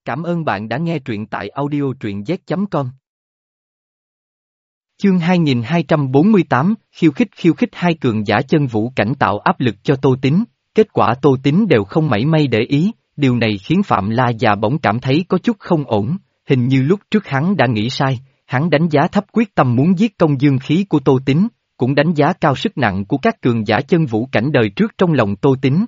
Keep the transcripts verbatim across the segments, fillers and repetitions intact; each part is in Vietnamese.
Cảm ơn bạn đã nghe truyện tại audio truyện z chấm com. Chương hai nghìn hai trăm bốn mươi tám, khiêu khích khiêu khích hai cường giả chân vũ cảnh tạo áp lực cho Tô Tín, kết quả Tô Tín đều không mảy may để ý, điều này khiến Phạm La già bỗng cảm thấy có chút không ổn, hình như lúc trước hắn đã nghĩ sai, hắn đánh giá thấp quyết tâm muốn giết công dương khí của Tô Tín, cũng đánh giá cao sức nặng của các cường giả chân vũ cảnh đời trước trong lòng Tô Tín.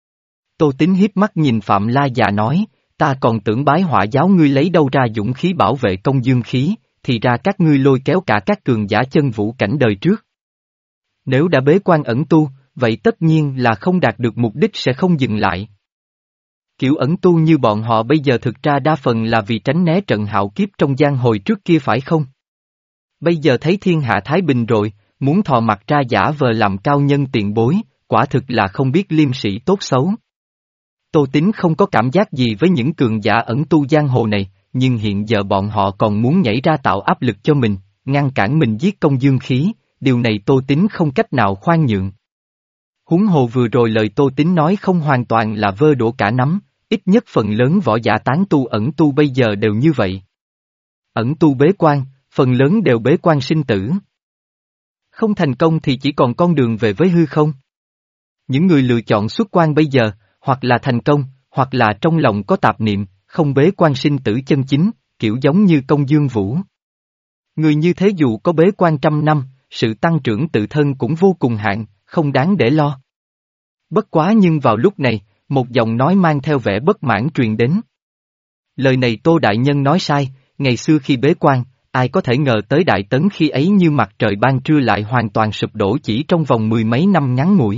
Tô Tín hiếp mắt nhìn Phạm La già nói, ta còn tưởng bái hỏa giáo ngươi lấy đâu ra dũng khí bảo vệ công dương khí, thì ra các ngươi lôi kéo cả các cường giả chân vũ cảnh đời trước. Nếu đã bế quan ẩn tu, vậy tất nhiên là không đạt được mục đích sẽ không dừng lại. Kiểu ẩn tu như bọn họ bây giờ thực ra đa phần là vì tránh né trận hạo kiếp trong giang hồi trước kia phải không? Bây giờ thấy thiên hạ thái bình rồi, muốn thò mặt ra giả vờ làm cao nhân tiền bối, quả thực là không biết liêm sĩ tốt xấu. Tô Tín không có cảm giác gì với những cường giả ẩn tu giang hồ này, nhưng hiện giờ bọn họ còn muốn nhảy ra tạo áp lực cho mình, ngăn cản mình giết công dương khí, điều này Tô Tín không cách nào khoan nhượng. Huống hồ vừa rồi lời Tô Tín nói không hoàn toàn là vơ đổ cả nắm, ít nhất phần lớn võ giả tán tu ẩn tu bây giờ đều như vậy. Ẩn tu bế quan, phần lớn đều bế quan sinh tử. Không thành công thì chỉ còn con đường về với hư không. Những người lựa chọn xuất quan bây giờ, hoặc là thành công, hoặc là trong lòng có tạp niệm, không bế quan sinh tử chân chính, kiểu giống như công dương vũ. Người như thế dù có bế quan trăm năm, sự tăng trưởng tự thân cũng vô cùng hạn, không đáng để lo. Bất quá nhưng vào lúc này, một giọng nói mang theo vẻ bất mãn truyền đến. Lời này Tô Đại Nhân nói sai, ngày xưa khi bế quan, ai có thể ngờ tới Đại Tấn khi ấy như mặt trời ban trưa lại hoàn toàn sụp đổ chỉ trong vòng mười mấy năm ngắn ngủi.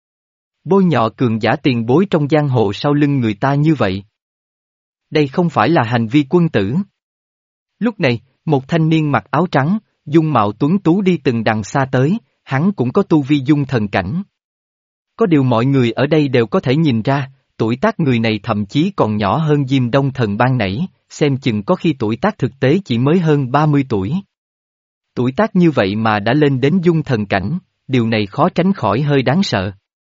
Bôi nhọ cường giả tiền bối trong giang hồ sau lưng người ta như vậy. Đây không phải là hành vi quân tử. Lúc này, một thanh niên mặc áo trắng, dung mạo tuấn tú đi từng đằng xa tới, hắn cũng có tu vi dung thần cảnh. Có điều mọi người ở đây đều có thể nhìn ra, tuổi tác người này thậm chí còn nhỏ hơn Diêm Đông Thần ban nãy, xem chừng có khi tuổi tác thực tế chỉ mới hơn ba mươi tuổi. Tuổi tác như vậy mà đã lên đến dung thần cảnh, điều này khó tránh khỏi hơi đáng sợ.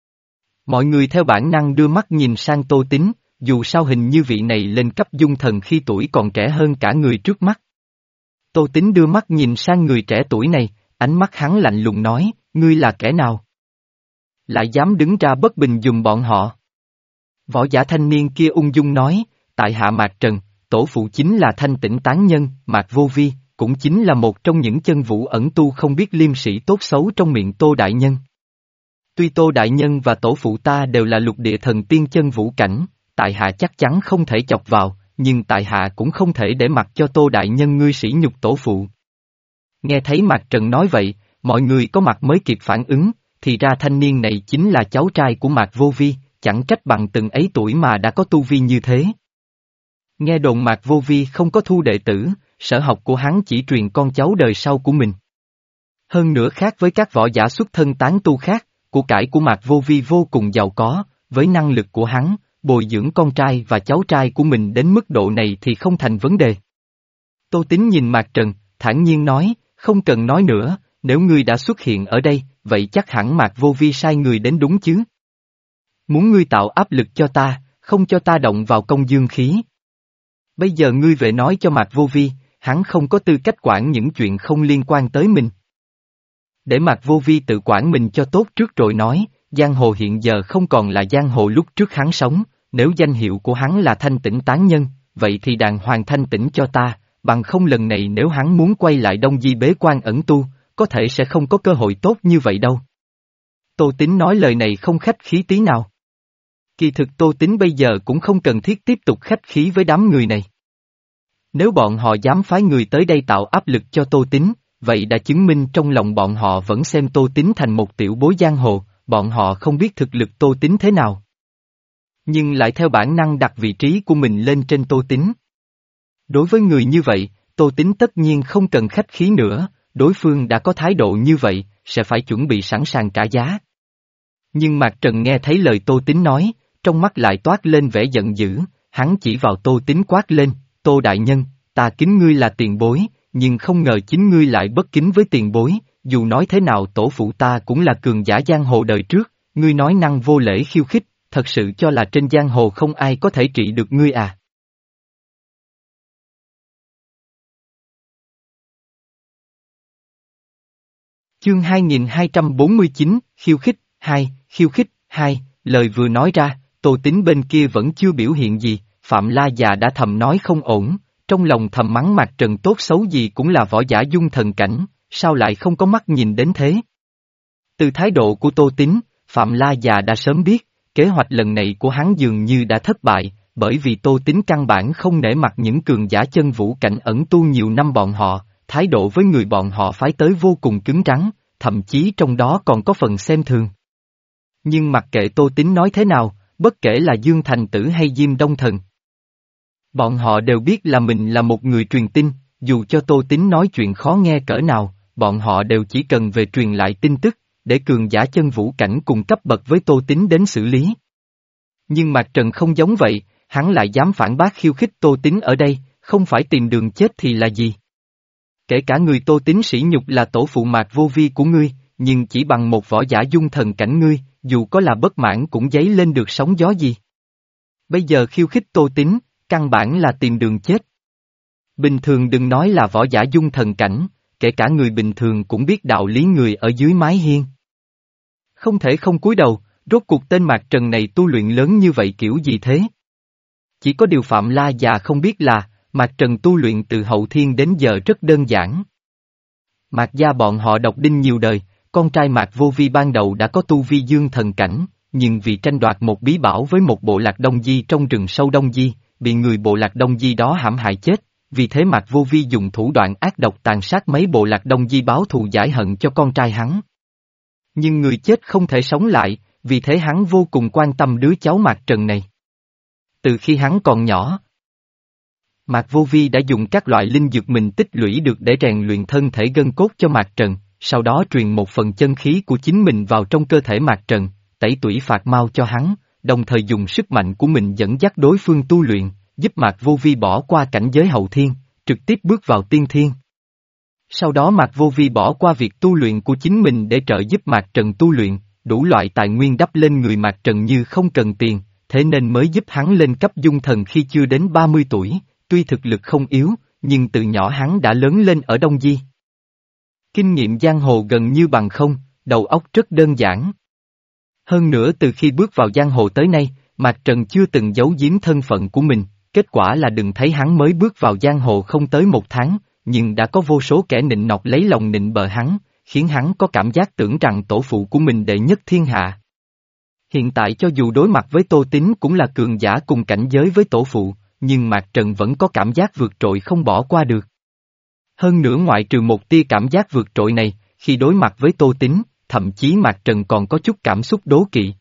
Mọi người theo bản năng đưa mắt nhìn sang Tô Tín, dù sao hình như vị này lên cấp dung thần khi tuổi còn trẻ hơn cả người trước mắt. Tô Tín đưa mắt nhìn sang người trẻ tuổi này, ánh mắt hắn lạnh lùng nói, ngươi là kẻ nào? Lại dám đứng ra bất bình giùm bọn họ. Võ giả thanh niên kia ung dung nói, tại hạ Mạc Trần, tổ phụ chính là thanh tĩnh tán nhân, Mạc Vô Vi, cũng chính là một trong những chân vũ ẩn tu không biết liêm sĩ tốt xấu trong miệng Tô Đại Nhân. Tuy Tô Đại Nhân và tổ phụ ta đều là lục địa thần tiên chân vũ cảnh, tại hạ chắc chắn không thể chọc vào, nhưng tại hạ cũng không thể để mặc cho Tô Đại Nhân ngươi sỉ nhục tổ phụ. Nghe thấy Mạc Trần nói vậy, mọi người có mặt mới kịp phản ứng, thì ra thanh niên này chính là cháu trai của Mạc Vô Vi, chẳng trách bằng từng ấy tuổi mà đã có tu vi như thế. Nghe đồn Mạc Vô Vi không có thu đệ tử, sở học của hắn chỉ truyền con cháu đời sau của mình. Hơn nữa khác với các võ giả xuất thân tán tu khác, của cải của Mạc Vô Vi vô cùng giàu có, với năng lực của hắn, bồi dưỡng con trai và cháu trai của mình đến mức độ này thì không thành vấn đề. Tô Tín nhìn Mạc Trần, thản nhiên nói, không cần nói nữa, nếu ngươi đã xuất hiện ở đây, vậy chắc hẳn Mạc Vô Vi sai người đến đúng chứ. Muốn ngươi tạo áp lực cho ta, không cho ta động vào công dương khí. Bây giờ ngươi về nói cho Mạc Vô Vi, hắn không có tư cách quản những chuyện không liên quan tới mình. Để Mạc Vô Vi tự quản mình cho tốt trước rồi nói, giang hồ hiện giờ không còn là giang hồ lúc trước hắn sống, nếu danh hiệu của hắn là thanh tĩnh tán nhân, vậy thì đàng hoàng thanh tĩnh cho ta, bằng không lần này nếu hắn muốn quay lại Đông Di bế quan ẩn tu, có thể sẽ không có cơ hội tốt như vậy đâu. Tô Tín nói lời này không khách khí tí nào. Kỳ thực Tô Tín bây giờ cũng không cần thiết tiếp tục khách khí với đám người này. Nếu bọn họ dám phái người tới đây tạo áp lực cho Tô Tín, vậy đã chứng minh trong lòng bọn họ vẫn xem Tô Tín thành một tiểu bối giang hồ, bọn họ không biết thực lực Tô Tín thế nào. Nhưng lại theo bản năng đặt vị trí của mình lên trên Tô Tín. Đối với người như vậy, Tô Tín tất nhiên không cần khách khí nữa, đối phương đã có thái độ như vậy, sẽ phải chuẩn bị sẵn sàng trả giá. Nhưng Mạc Trần nghe thấy lời Tô Tín nói, trong mắt lại toát lên vẻ giận dữ, hắn chỉ vào Tô Tín quát lên, Tô Đại Nhân, ta kính ngươi là tiền bối, nhưng không ngờ chính ngươi lại bất kính với tiền bối, dù nói thế nào tổ phụ ta cũng là cường giả giang hồ đời trước, ngươi nói năng vô lễ khiêu khích, thật sự cho là trên giang hồ không ai có thể trị được ngươi à. Chương hai nghìn hai trăm bốn mươi chín, khiêu khích, hai, khiêu khích, hai, lời vừa nói ra, Tô Tín bên kia vẫn chưa biểu hiện gì, Phạm La già đã thầm nói không ổn, trong lòng thầm mắng Mạc Trần tốt xấu gì cũng là võ giả dung thần cảnh, sao lại không có mắt nhìn đến thế? Từ thái độ của Tô Tín, Phạm La già đã sớm biết, kế hoạch lần này của hắn dường như đã thất bại, bởi vì Tô Tín căn bản không nể mặt những cường giả chân vũ cảnh ẩn tu nhiều năm bọn họ, thái độ với người bọn họ phái tới vô cùng cứng rắn, thậm chí trong đó còn có phần xem thường. Nhưng mặc kệ Tô Tín nói thế nào, bất kể là Dương Thành Tử hay Diêm Đông Thần, bọn họ đều biết là mình là một người truyền tin, dù cho Tô Tín nói chuyện khó nghe cỡ nào, bọn họ đều chỉ cần về truyền lại tin tức, để cường giả chân vũ cảnh cùng cấp bậc với Tô Tín đến xử lý. Nhưng Mạc Trần không giống vậy, hắn lại dám phản bác khiêu khích Tô Tín ở đây, không phải tìm đường chết thì là gì? Kể cả người Tô Tín sỉ nhục là tổ phụ Mạc Vô Vi của ngươi, nhưng chỉ bằng một võ giả dung thần cảnh ngươi, dù có là bất mãn cũng dấy lên được sóng gió gì. Bây giờ khiêu khích Tô Tín, căn bản là tìm đường chết. Bình thường đừng nói là võ giả dung thần cảnh, kể cả người bình thường cũng biết đạo lý người ở dưới mái hiên. Không thể không cúi đầu, rốt cuộc tên Mạc Trần này tu luyện lớn như vậy kiểu gì thế? Chỉ có điều Phạm La già không biết là, Mạc Trần tu luyện từ hậu thiên đến giờ rất đơn giản. Mạc gia bọn họ độc đinh nhiều đời, con trai Mạc Vô Vi ban đầu đã có tu vi dương thần cảnh, nhưng vì tranh đoạt một bí bảo với một bộ lạc Đông Di trong rừng sâu Đông Di, bị người bộ lạc Đông Di đó hãm hại chết, vì thế Mạc Vô Vi dùng thủ đoạn ác độc tàn sát mấy bộ lạc Đông Di báo thù giải hận cho con trai hắn. Nhưng người chết không thể sống lại, vì thế hắn vô cùng quan tâm đứa cháu Mạc Trần này. Từ khi hắn còn nhỏ, Mạc Vô Vi đã dùng các loại linh dược mình tích lũy được để rèn luyện thân thể gân cốt cho Mạc Trần, sau đó truyền một phần chân khí của chính mình vào trong cơ thể Mạc Trần, tẩy tủy phạt mau cho hắn, đồng thời dùng sức mạnh của mình dẫn dắt đối phương tu luyện, giúp Mạc Vô Vi bỏ qua cảnh giới hậu thiên, trực tiếp bước vào tiên thiên. Sau đó Mạc Vô Vi bỏ qua việc tu luyện của chính mình để trợ giúp Mạc Trần tu luyện, đủ loại tài nguyên đắp lên người Mạc Trần như không cần tiền, thế nên mới giúp hắn lên cấp dung thần khi chưa đến ba mươi tuổi, tuy thực lực không yếu, nhưng từ nhỏ hắn đã lớn lên ở Đông Di. Kinh nghiệm giang hồ gần như bằng không, đầu óc rất đơn giản. Hơn nữa từ khi bước vào giang hồ tới nay, Mạc Trần chưa từng giấu giếm thân phận của mình, kết quả là đừng thấy hắn mới bước vào giang hồ không tới một tháng, nhưng đã có vô số kẻ nịnh nọt lấy lòng nịnh bợ hắn, khiến hắn có cảm giác tưởng rằng tổ phụ của mình đệ nhất thiên hạ. Hiện tại cho dù đối mặt với Tô Tín cũng là cường giả cùng cảnh giới với tổ phụ, nhưng Mạc Trần vẫn có cảm giác vượt trội không bỏ qua được. Hơn nữa ngoại trừ một tia cảm giác vượt trội này, khi đối mặt với Tô Tín, thậm chí Mạc Trần còn có chút cảm xúc đố kỵ.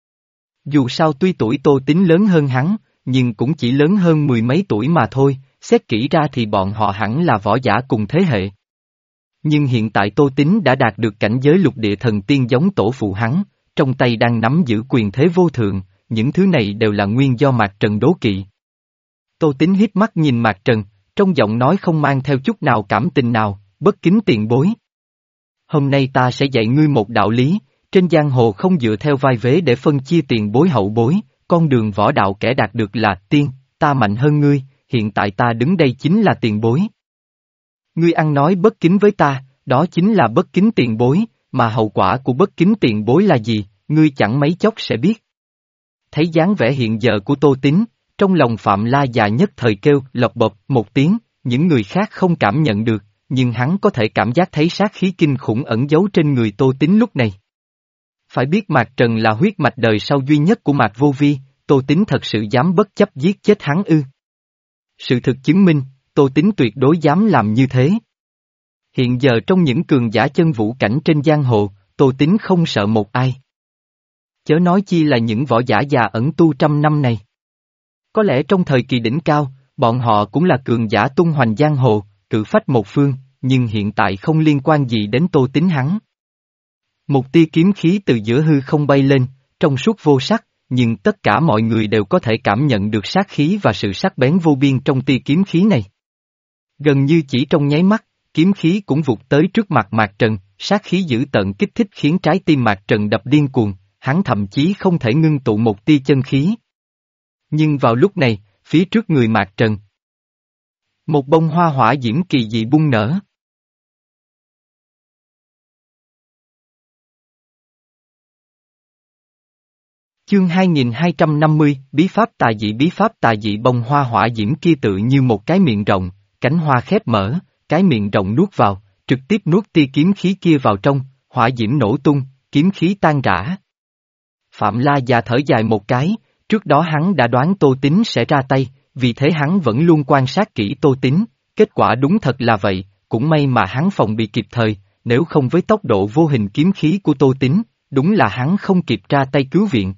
Dù sao tuy tuổi Tô Tín lớn hơn hắn, nhưng cũng chỉ lớn hơn mười mấy tuổi mà thôi, xét kỹ ra thì bọn họ hẳn là võ giả cùng thế hệ. Nhưng hiện tại Tô Tín đã đạt được cảnh giới lục địa thần tiên giống tổ phụ hắn, trong tay đang nắm giữ quyền thế vô thượng, những thứ này đều là nguyên do Mạc Trần đố kỵ. Tô Tín híp mắt nhìn Mạc Trần, trong giọng nói không mang theo chút nào cảm tình nào, bất kính tiền bối. Hôm nay ta sẽ dạy ngươi một đạo lý, trên giang hồ không dựa theo vai vế để phân chia tiền bối hậu bối, con đường võ đạo kẻ đạt được là tiên, ta mạnh hơn ngươi, hiện tại ta đứng đây chính là tiền bối. Ngươi ăn nói bất kính với ta, đó chính là bất kính tiền bối, mà hậu quả của bất kính tiền bối là gì, ngươi chẳng mấy chốc sẽ biết. Thấy dáng vẻ hiện giờ của Tô Tín, trong lòng Phạm La già nhất thời kêu lộc bộp một tiếng, những người khác không cảm nhận được, nhưng hắn có thể cảm giác thấy sát khí kinh khủng ẩn giấu trên người Tô Tín lúc này. Phải biết Mạc Trần là huyết mạch đời sau duy nhất của Mạc Vô Vi, Tô Tín thật sự dám bất chấp giết chết hắn ư. Sự thực chứng minh, Tô Tín tuyệt đối dám làm như thế. Hiện giờ trong những cường giả chân vũ cảnh trên giang hồ, Tô Tín không sợ một ai. Chớ nói chi là những võ giả già ẩn tu trăm năm này. Có lẽ trong thời kỳ đỉnh cao, bọn họ cũng là cường giả tung hoành giang hồ, cự phách một phương, nhưng hiện tại không liên quan gì đến Tô Tín hắn. Một tia kiếm khí từ giữa hư không bay lên, trong suốt vô sắc, nhưng tất cả mọi người đều có thể cảm nhận được sát khí và sự sắc bén vô biên trong tia kiếm khí này. Gần như chỉ trong nháy mắt, kiếm khí cũng vụt tới trước mặt Mạc Trần, sát khí dữ tợn kích thích khiến trái tim Mạc Trần đập điên cuồng, hắn thậm chí không thể ngưng tụ một tia chân khí. Nhưng vào lúc này, phía trước người Mạc Trần, một bông hoa hỏa diễm kỳ dị bung nở. Chương hai nghìn hai trăm năm mươi, bí pháp tà dị bí pháp tà dị bông hoa hỏa diễm kia tự như một cái miệng rộng, cánh hoa khép mở, cái miệng rộng nuốt vào, trực tiếp nuốt tia kiếm khí kia vào trong, hỏa diễm nổ tung, kiếm khí tan rã. Phạm La già thở dài một cái, trước đó hắn đã đoán Tô Tín sẽ ra tay, vì thế hắn vẫn luôn quan sát kỹ Tô Tín, kết quả đúng thật là vậy, cũng may mà hắn phòng bị kịp thời, nếu không với tốc độ vô hình kiếm khí của Tô Tín, đúng là hắn không kịp ra tay cứu viện.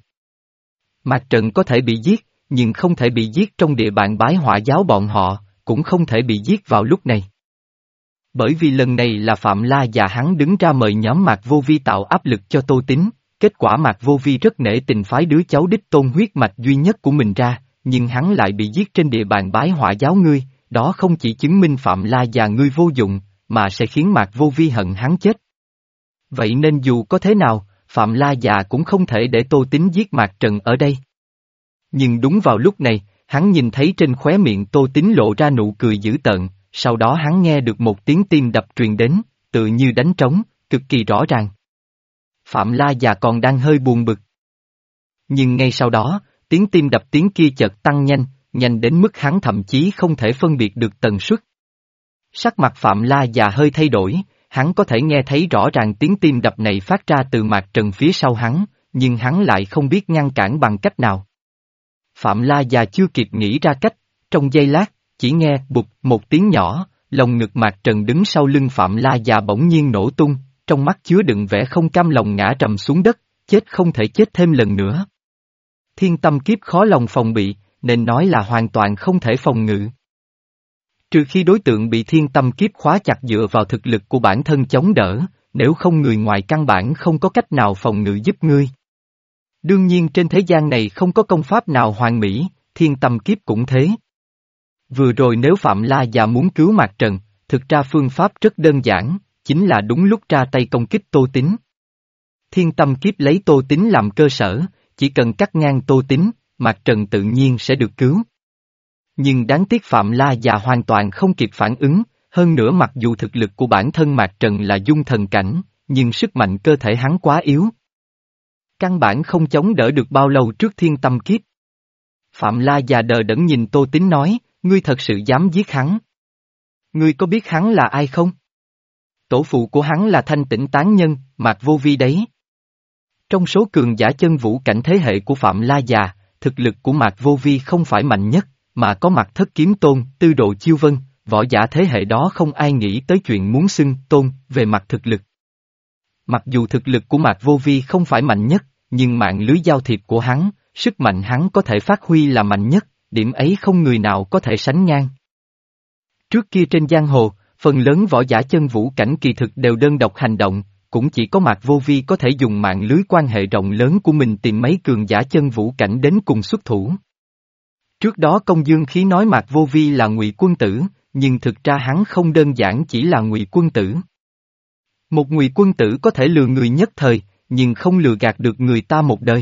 Mạc Trận có thể bị giết, nhưng không thể bị giết trong địa bàn bái hỏa giáo bọn họ, cũng không thể bị giết vào lúc này. Bởi vì lần này là Phạm La và hắn đứng ra mời nhóm Mạc Vô Vi tạo áp lực cho Tô Tín, kết quả Mạc Vô Vi rất nể tình phái đứa cháu đích tôn huyết mạch duy nhất của mình ra, nhưng hắn lại bị giết trên địa bàn bái hỏa giáo ngươi, đó không chỉ chứng minh Phạm La và ngươi vô dụng, mà sẽ khiến Mạc Vô Vi hận hắn chết. Vậy nên dù có thế nào, Phạm La già cũng không thể để Tô Tín giết Mạc Trần ở đây. Nhưng đúng vào lúc này, hắn nhìn thấy trên khóe miệng Tô Tín lộ ra nụ cười dữ tợn, sau đó hắn nghe được một tiếng tim đập truyền đến, tự như đánh trống, cực kỳ rõ ràng. Phạm La già còn đang hơi buồn bực. Nhưng ngay sau đó, tiếng tim đập tiếng kia chợt tăng nhanh, nhanh đến mức hắn thậm chí không thể phân biệt được tần suất. Sắc mặt Phạm La già hơi thay đổi, hắn có thể nghe thấy rõ ràng tiếng tim đập này phát ra từ Mạc Trần phía sau hắn, nhưng hắn lại không biết ngăn cản bằng cách nào. Phạm La già chưa kịp nghĩ ra cách, trong giây lát, chỉ nghe bụp một tiếng nhỏ, lồng ngực Mạc Trần đứng sau lưng Phạm La già bỗng nhiên nổ tung, trong mắt chứa đựng vẻ không cam lòng ngã trầm xuống đất, chết không thể chết thêm lần nữa. Thiên tâm kiếp khó lòng phòng bị, nên nói là hoàn toàn không thể phòng ngự. Trừ khi đối tượng bị thiên tâm kiếp khóa chặt dựa vào thực lực của bản thân chống đỡ, nếu không người ngoài căn bản không có cách nào phòng ngự giúp ngươi. Đương nhiên trên thế gian này không có công pháp nào hoàn mỹ, thiên tâm kiếp cũng thế. Vừa rồi nếu Phạm La già muốn cứu Mạc Trần, thực ra phương pháp rất đơn giản, chính là đúng lúc ra tay công kích Tô Tín. Thiên tâm kiếp lấy Tô Tín làm cơ sở, chỉ cần cắt ngang Tô Tín, Mạc Trần tự nhiên sẽ được cứu. Nhưng đáng tiếc Phạm La già hoàn toàn không kịp phản ứng, hơn nữa mặc dù thực lực của bản thân Mạc Trần là dung thần cảnh, nhưng sức mạnh cơ thể hắn quá yếu. Căn bản không chống đỡ được bao lâu trước thiên tâm kiếp. Phạm La già đờ đẫn nhìn Tô Tín nói, ngươi thật sự dám giết hắn. Ngươi có biết hắn là ai không? Tổ phụ của hắn là Thanh Tĩnh Tán Nhân, Mạc Vô Vi đấy. Trong số cường giả chân vũ cảnh thế hệ của Phạm La già, thực lực của Mạc Vô Vi không phải mạnh nhất, mà có Mạc Thất Kiếm Tôn, Tư Độ Chiêu Vân, võ giả thế hệ đó không ai nghĩ tới chuyện muốn xưng tôn về mặt thực lực. Mặc dù thực lực của Mạc Vô Vi không phải mạnh nhất, nhưng mạng lưới giao thiệp của hắn, sức mạnh hắn có thể phát huy là mạnh nhất, điểm ấy không người nào có thể sánh ngang. Trước kia trên giang hồ, phần lớn võ giả chân vũ cảnh kỳ thực đều đơn độc hành động, cũng chỉ có Mạc Vô Vi có thể dùng mạng lưới quan hệ rộng lớn của mình tìm mấy cường giả chân vũ cảnh đến cùng xuất thủ. Trước đó Công Dương Khí nói Mạc Vô Vi là Ngụy Quân Tử, nhưng thực ra hắn không đơn giản chỉ là Ngụy Quân Tử. Một Ngụy Quân Tử có thể lừa người nhất thời, nhưng không lừa gạt được người ta một đời.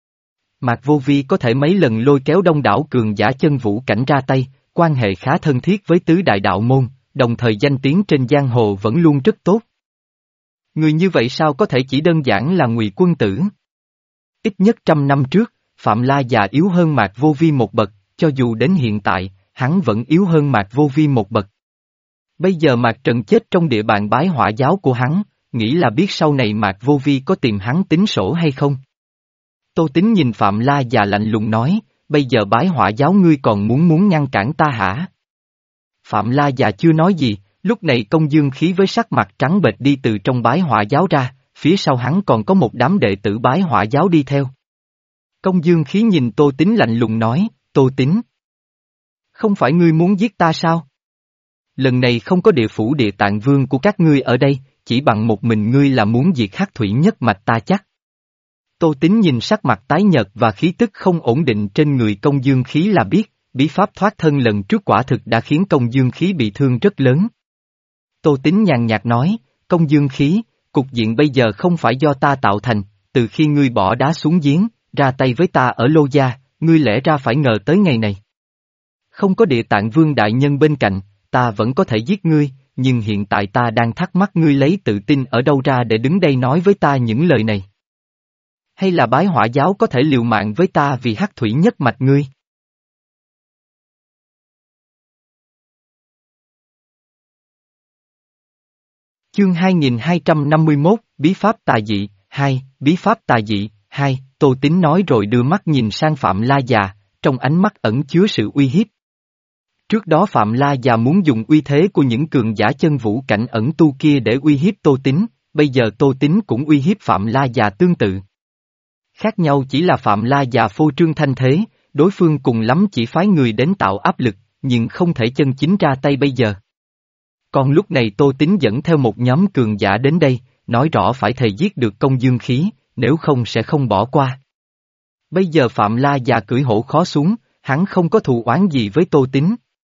Mạc Vô Vi có thể mấy lần lôi kéo đông đảo cường giả chân vũ cảnh ra tay, quan hệ khá thân thiết với tứ đại đạo môn, đồng thời danh tiếng trên giang hồ vẫn luôn rất tốt. Người như vậy sao có thể chỉ đơn giản là Ngụy Quân Tử? Ít nhất trăm năm trước, Phạm La già yếu hơn Mạc Vô Vi một bậc, cho dù đến hiện tại, hắn vẫn yếu hơn Mạc Vô Vi một bậc. Bây giờ Mạc Trần chết trong địa bàn bái hỏa giáo của hắn, nghĩ là biết sau này Mạc Vô Vi có tìm hắn tính sổ hay không? Tô Tín nhìn Phạm La già lạnh lùng nói, bây giờ bái hỏa giáo ngươi còn muốn muốn ngăn cản ta hả? Phạm La già chưa nói gì, lúc này Công Dương Khí với sắc mặt trắng bệch đi từ trong bái hỏa giáo ra, phía sau hắn còn có một đám đệ tử bái hỏa giáo đi theo. Công Dương Khí nhìn Tô Tín lạnh lùng nói, Tô Tín. Không phải ngươi muốn giết ta sao? Lần này không có địa phủ địa tạng vương của các ngươi ở đây, chỉ bằng một mình ngươi là muốn diệt Hắc Thủy nhất mạch ta chắc. Tô Tín nhìn sắc mặt tái nhợt và khí tức không ổn định trên người Công Dương Khí là biết, bí pháp thoát thân lần trước quả thực đã khiến Công Dương Khí bị thương rất lớn. Tô Tín nhàn nhạt nói, Công Dương Khí, cục diện bây giờ không phải do ta tạo thành, từ khi ngươi bỏ đá xuống giếng, ra tay với ta ở Lô Gia, ngươi lẽ ra phải ngờ tới ngày này. Không có địa tạng vương đại nhân bên cạnh, ta vẫn có thể giết ngươi, nhưng hiện tại ta đang thắc mắc ngươi lấy tự tin ở đâu ra để đứng đây nói với ta những lời này. Hay là bái hỏa giáo có thể liều mạng với ta vì hắc thủy nhất mạch ngươi? Chương hai nghìn hai trăm năm mươi mốt, Bí pháp tà dị, hai, Bí pháp tà dị, hai, Tô Tín nói rồi đưa mắt nhìn sang Phạm La Già, trong ánh mắt ẩn chứa sự uy hiếp. Trước đó Phạm La Già muốn dùng uy thế của những cường giả chân vũ cảnh ẩn tu kia để uy hiếp Tô Tín, bây giờ Tô Tín cũng uy hiếp Phạm La Già tương tự. Khác nhau chỉ là Phạm La Già phô trương thanh thế, đối phương cùng lắm chỉ phái người đến tạo áp lực, nhưng không thể chân chính ra tay bây giờ. Còn lúc này Tô Tín dẫn theo một nhóm cường giả đến đây, nói rõ phải thề giết được Công Dương Khí, nếu không sẽ không bỏ qua. Bây giờ Phạm La Già cưỡi hổ khó xuống, hắn không có thù oán gì với Tô Tín.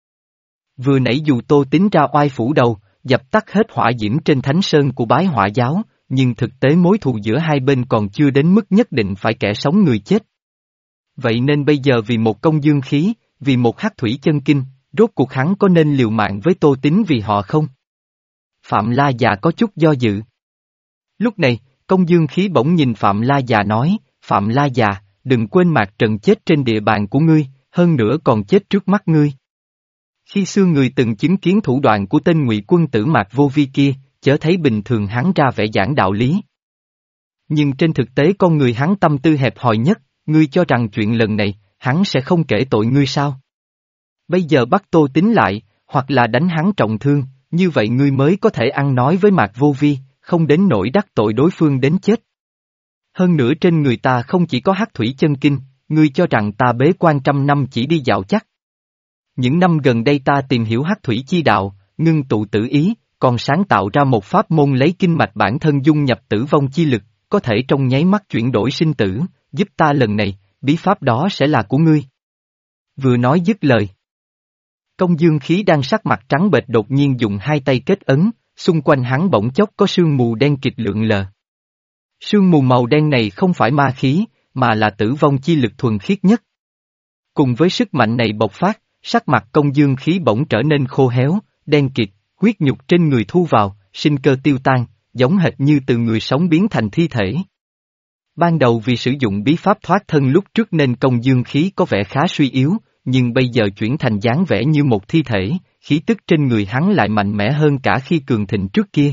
Vừa nãy dù Tô Tín ra oai phủ đầu, dập tắt hết hỏa diễm trên thánh sơn của bái hỏa giáo, nhưng thực tế mối thù giữa hai bên còn chưa đến mức nhất định phải kẻ sống người chết. Vậy nên bây giờ vì một Công Dương Khí, vì một hắc thủy chân kinh, rốt cuộc hắn có nên liều mạng với Tô Tín vì họ không? Phạm La Già có chút do dự. Lúc này, Công Dương Khí bỗng nhìn Phạm La Già nói, Phạm La Già, đừng quên Mạc Trần chết trên địa bàn của ngươi, hơn nữa còn chết trước mắt ngươi. Khi xưa người từng chứng kiến thủ đoạn của tên ngụy quân tử Mạc Vô Vi kia, chớ thấy bình thường hắn ra vẻ giảng đạo lý. Nhưng trên thực tế con người hắn tâm tư hẹp hòi nhất, ngươi cho rằng chuyện lần này, hắn sẽ không kể tội ngươi sao? Bây giờ bắt Tô Tín lại, hoặc là đánh hắn trọng thương, như vậy ngươi mới có thể ăn nói với Mạc Vô Vi, không đến nỗi đắc tội đối phương đến chết. Hơn nữa trên người ta không chỉ có hắc thủy chân kinh, ngươi cho rằng ta bế quan trăm năm chỉ đi dạo chắc. Những năm gần đây ta tìm hiểu hắc thủy chi đạo, ngưng tụ tử ý, còn sáng tạo ra một pháp môn lấy kinh mạch bản thân dung nhập tử vong chi lực, có thể trong nháy mắt chuyển đổi sinh tử, giúp ta lần này, bí pháp đó sẽ là của ngươi. Vừa nói dứt lời. Công Dương Khí đang sắc mặt trắng bệch đột nhiên dùng hai tay kết ấn, xung quanh hắn bỗng chốc có sương mù đen kịt lượn lờ. Sương mù màu đen này không phải ma khí, mà là tử vong chi lực thuần khiết nhất. Cùng với sức mạnh này bộc phát, sắc mặt Công Dương Khí bỗng trở nên khô héo, đen kịt, huyết nhục trên người thu vào, sinh cơ tiêu tan, giống hệt như từ người sống biến thành thi thể. Ban đầu vì sử dụng bí pháp thoát thân lúc trước nên Công Dương Khí có vẻ khá suy yếu, nhưng bây giờ chuyển thành dáng vẻ như một thi thể, khí tức trên người hắn lại mạnh mẽ hơn cả khi cường thịnh trước kia.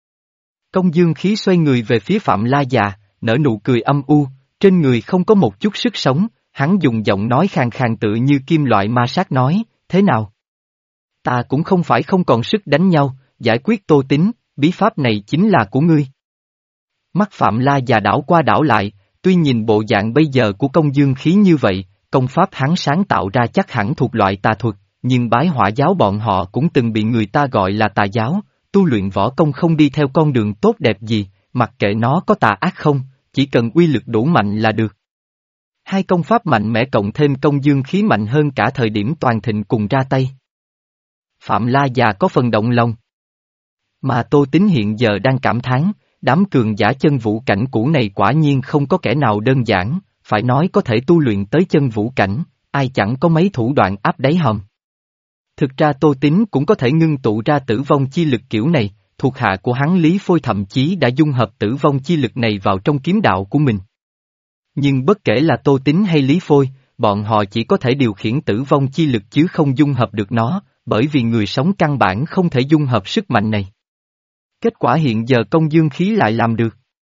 Công Dương Khí xoay người về phía Phạm La Già, nở nụ cười âm u, trên người không có một chút sức sống, hắn dùng giọng nói khàn khàn tự như kim loại ma sát nói, thế nào? Ta cũng không phải không còn sức đánh nhau, giải quyết Tô Tín, bí pháp này chính là của ngươi. Mắt Phạm La Già đảo qua đảo lại, tuy nhìn bộ dạng bây giờ của Công Dương Khí như vậy, công pháp hắn sáng tạo ra chắc hẳn thuộc loại tà thuật, nhưng bái hỏa giáo bọn họ cũng từng bị người ta gọi là tà giáo, tu luyện võ công không đi theo con đường tốt đẹp gì, mặc kệ nó có tà ác không, chỉ cần uy lực đủ mạnh là được. Hai công pháp mạnh mẽ cộng thêm Công Dương Khí mạnh hơn cả thời điểm toàn thịnh cùng ra tay. Phạm La Già có phần động lòng. Mà Tô Tín hiện giờ đang cảm thán, đám cường giả chân vũ cảnh cũ này quả nhiên không có kẻ nào đơn giản, phải nói có thể tu luyện tới chân vũ cảnh, ai chẳng có mấy thủ đoạn áp đáy hòm. Thực ra Tô Tín cũng có thể ngưng tụ ra tử vong chi lực kiểu này, thuộc hạ của hắn Lý Phôi thậm chí đã dung hợp tử vong chi lực này vào trong kiếm đạo của mình. Nhưng bất kể là Tô Tín hay Lý Phôi, bọn họ chỉ có thể điều khiển tử vong chi lực chứ không dung hợp được nó, bởi vì người sống căn bản không thể dung hợp sức mạnh này. Kết quả hiện giờ Công Dương Khí lại làm được.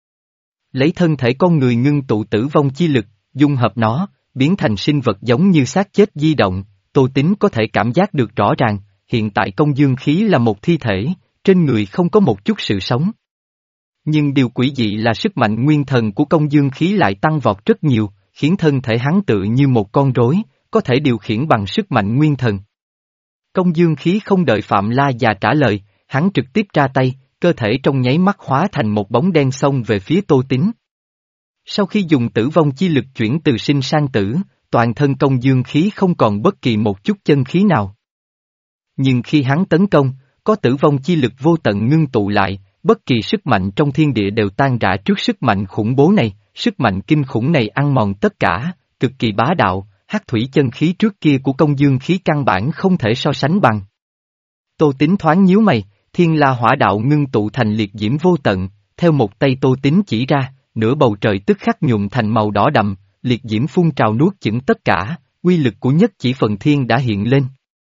Lấy thân thể con người ngưng tụ tử vong chi lực, dung hợp nó, biến thành sinh vật giống như xác chết di động, Tô Tín có thể cảm giác được rõ ràng, hiện tại Công Dương Khí là một thi thể, trên người không có một chút sự sống. Nhưng điều quỷ dị là sức mạnh nguyên thần của Công Dương Khí lại tăng vọt rất nhiều, khiến thân thể hắn tự như một con rối, có thể điều khiển bằng sức mạnh nguyên thần. Công Dương Khí không đợi Phạm La Già trả lời, hắn trực tiếp ra tay, cơ thể trong nháy mắt hóa thành một bóng đen xông về phía Tô Tín. Sau khi dùng tử vong chi lực chuyển từ sinh sang tử, toàn thân Công Dương Khí không còn bất kỳ một chút chân khí nào. Nhưng khi hắn tấn công, có tử vong chi lực vô tận ngưng tụ lại, bất kỳ sức mạnh trong thiên địa đều tan rã trước sức mạnh khủng bố này, sức mạnh kinh khủng này ăn mòn tất cả, cực kỳ bá đạo, hắc thủy chân khí trước kia của Công Dương Khí căn bản không thể so sánh bằng. Tô Tín thoáng nhíu mày, thiên la hỏa đạo ngưng tụ thành liệt diễm vô tận, theo một tay Tô Tín chỉ ra, nửa bầu trời tức khắc nhuộm thành màu đỏ đậm, liệt diễm phun trào nuốt chửng tất cả, uy lực của nhất chỉ phần thiên đã hiện lên.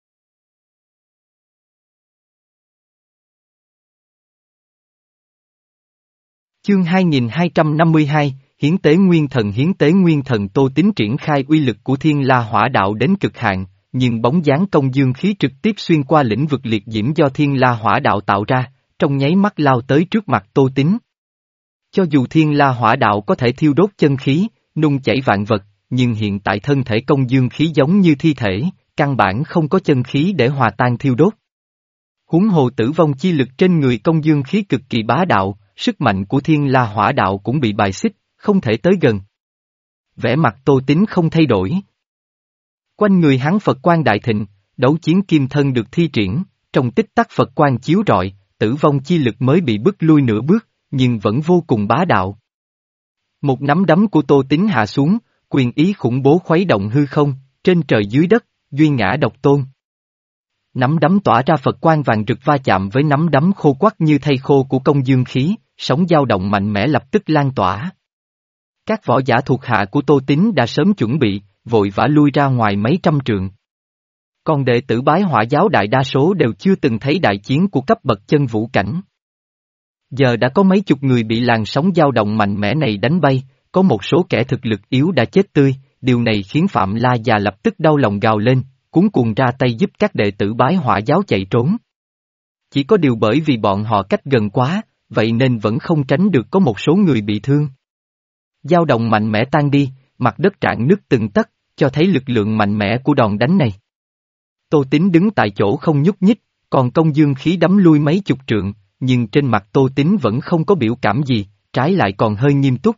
Chương hai nghìn hai trăm năm mươi hai, Hiến tế Nguyên Thần. Hiến tế Nguyên Thần. Tô Tín triển khai uy lực của Thiên La Hỏa Đạo đến cực hạn, nhưng bóng dáng công dương khí trực tiếp xuyên qua lĩnh vực liệt diễm do Thiên La Hỏa Đạo tạo ra, trong nháy mắt lao tới trước mặt Tô Tín. Cho dù Thiên La Hỏa Đạo có thể thiêu đốt chân khí, nung chảy vạn vật, nhưng hiện tại thân thể công dương khí giống như thi thể, căn bản không có chân khí để hòa tan thiêu đốt. Huống hồ tử vong chi lực trên người công dương khí cực kỳ bá đạo, sức mạnh của Thiên La Hỏa Đạo cũng bị bài xích, không thể tới gần. Vẻ mặt Tô Tín không thay đổi. Quanh người hắn Phật quang đại thịnh, đấu chiến kim thân được thi triển, trong tích tắc Phật quang chiếu rọi, tử vong chi lực mới bị bức lui nửa bước, nhưng vẫn vô cùng bá đạo. Một nắm đấm của Tô Tín hạ xuống, quyền ý khủng bố khuấy động hư không, trên trời dưới đất, duy ngã độc tôn. Nắm đấm tỏa ra Phật quang vàng rực va chạm với nắm đấm khô quắc như thây khô của công dương khí, sóng dao động mạnh mẽ lập tức lan tỏa. Các võ giả thuộc hạ của Tô Tín đã sớm chuẩn bị, vội vã lui ra ngoài mấy trăm trượng. Còn đệ tử Bái Hỏa giáo đại đa số đều chưa từng thấy đại chiến của cấp bậc chân vũ cảnh. Giờ đã có mấy chục người bị làn sóng dao động mạnh mẽ này đánh bay, có một số kẻ thực lực yếu đã chết tươi, điều này khiến Phạm La già lập tức đau lòng gào lên, cuống cuồng ra tay giúp các đệ tử Bái Hỏa giáo chạy trốn. Chỉ có điều bởi vì bọn họ cách gần quá, vậy nên vẫn không tránh được có một số người bị thương. Dao động mạnh mẽ tan đi, mặt đất rạn nứt từng tấc, cho thấy lực lượng mạnh mẽ của đòn đánh này. Tô Tín đứng tại chỗ không nhúc nhích, còn công dương khí đấm lui mấy chục trượng, nhưng trên mặt Tô Tín vẫn không có biểu cảm gì, trái lại còn hơi nghiêm túc.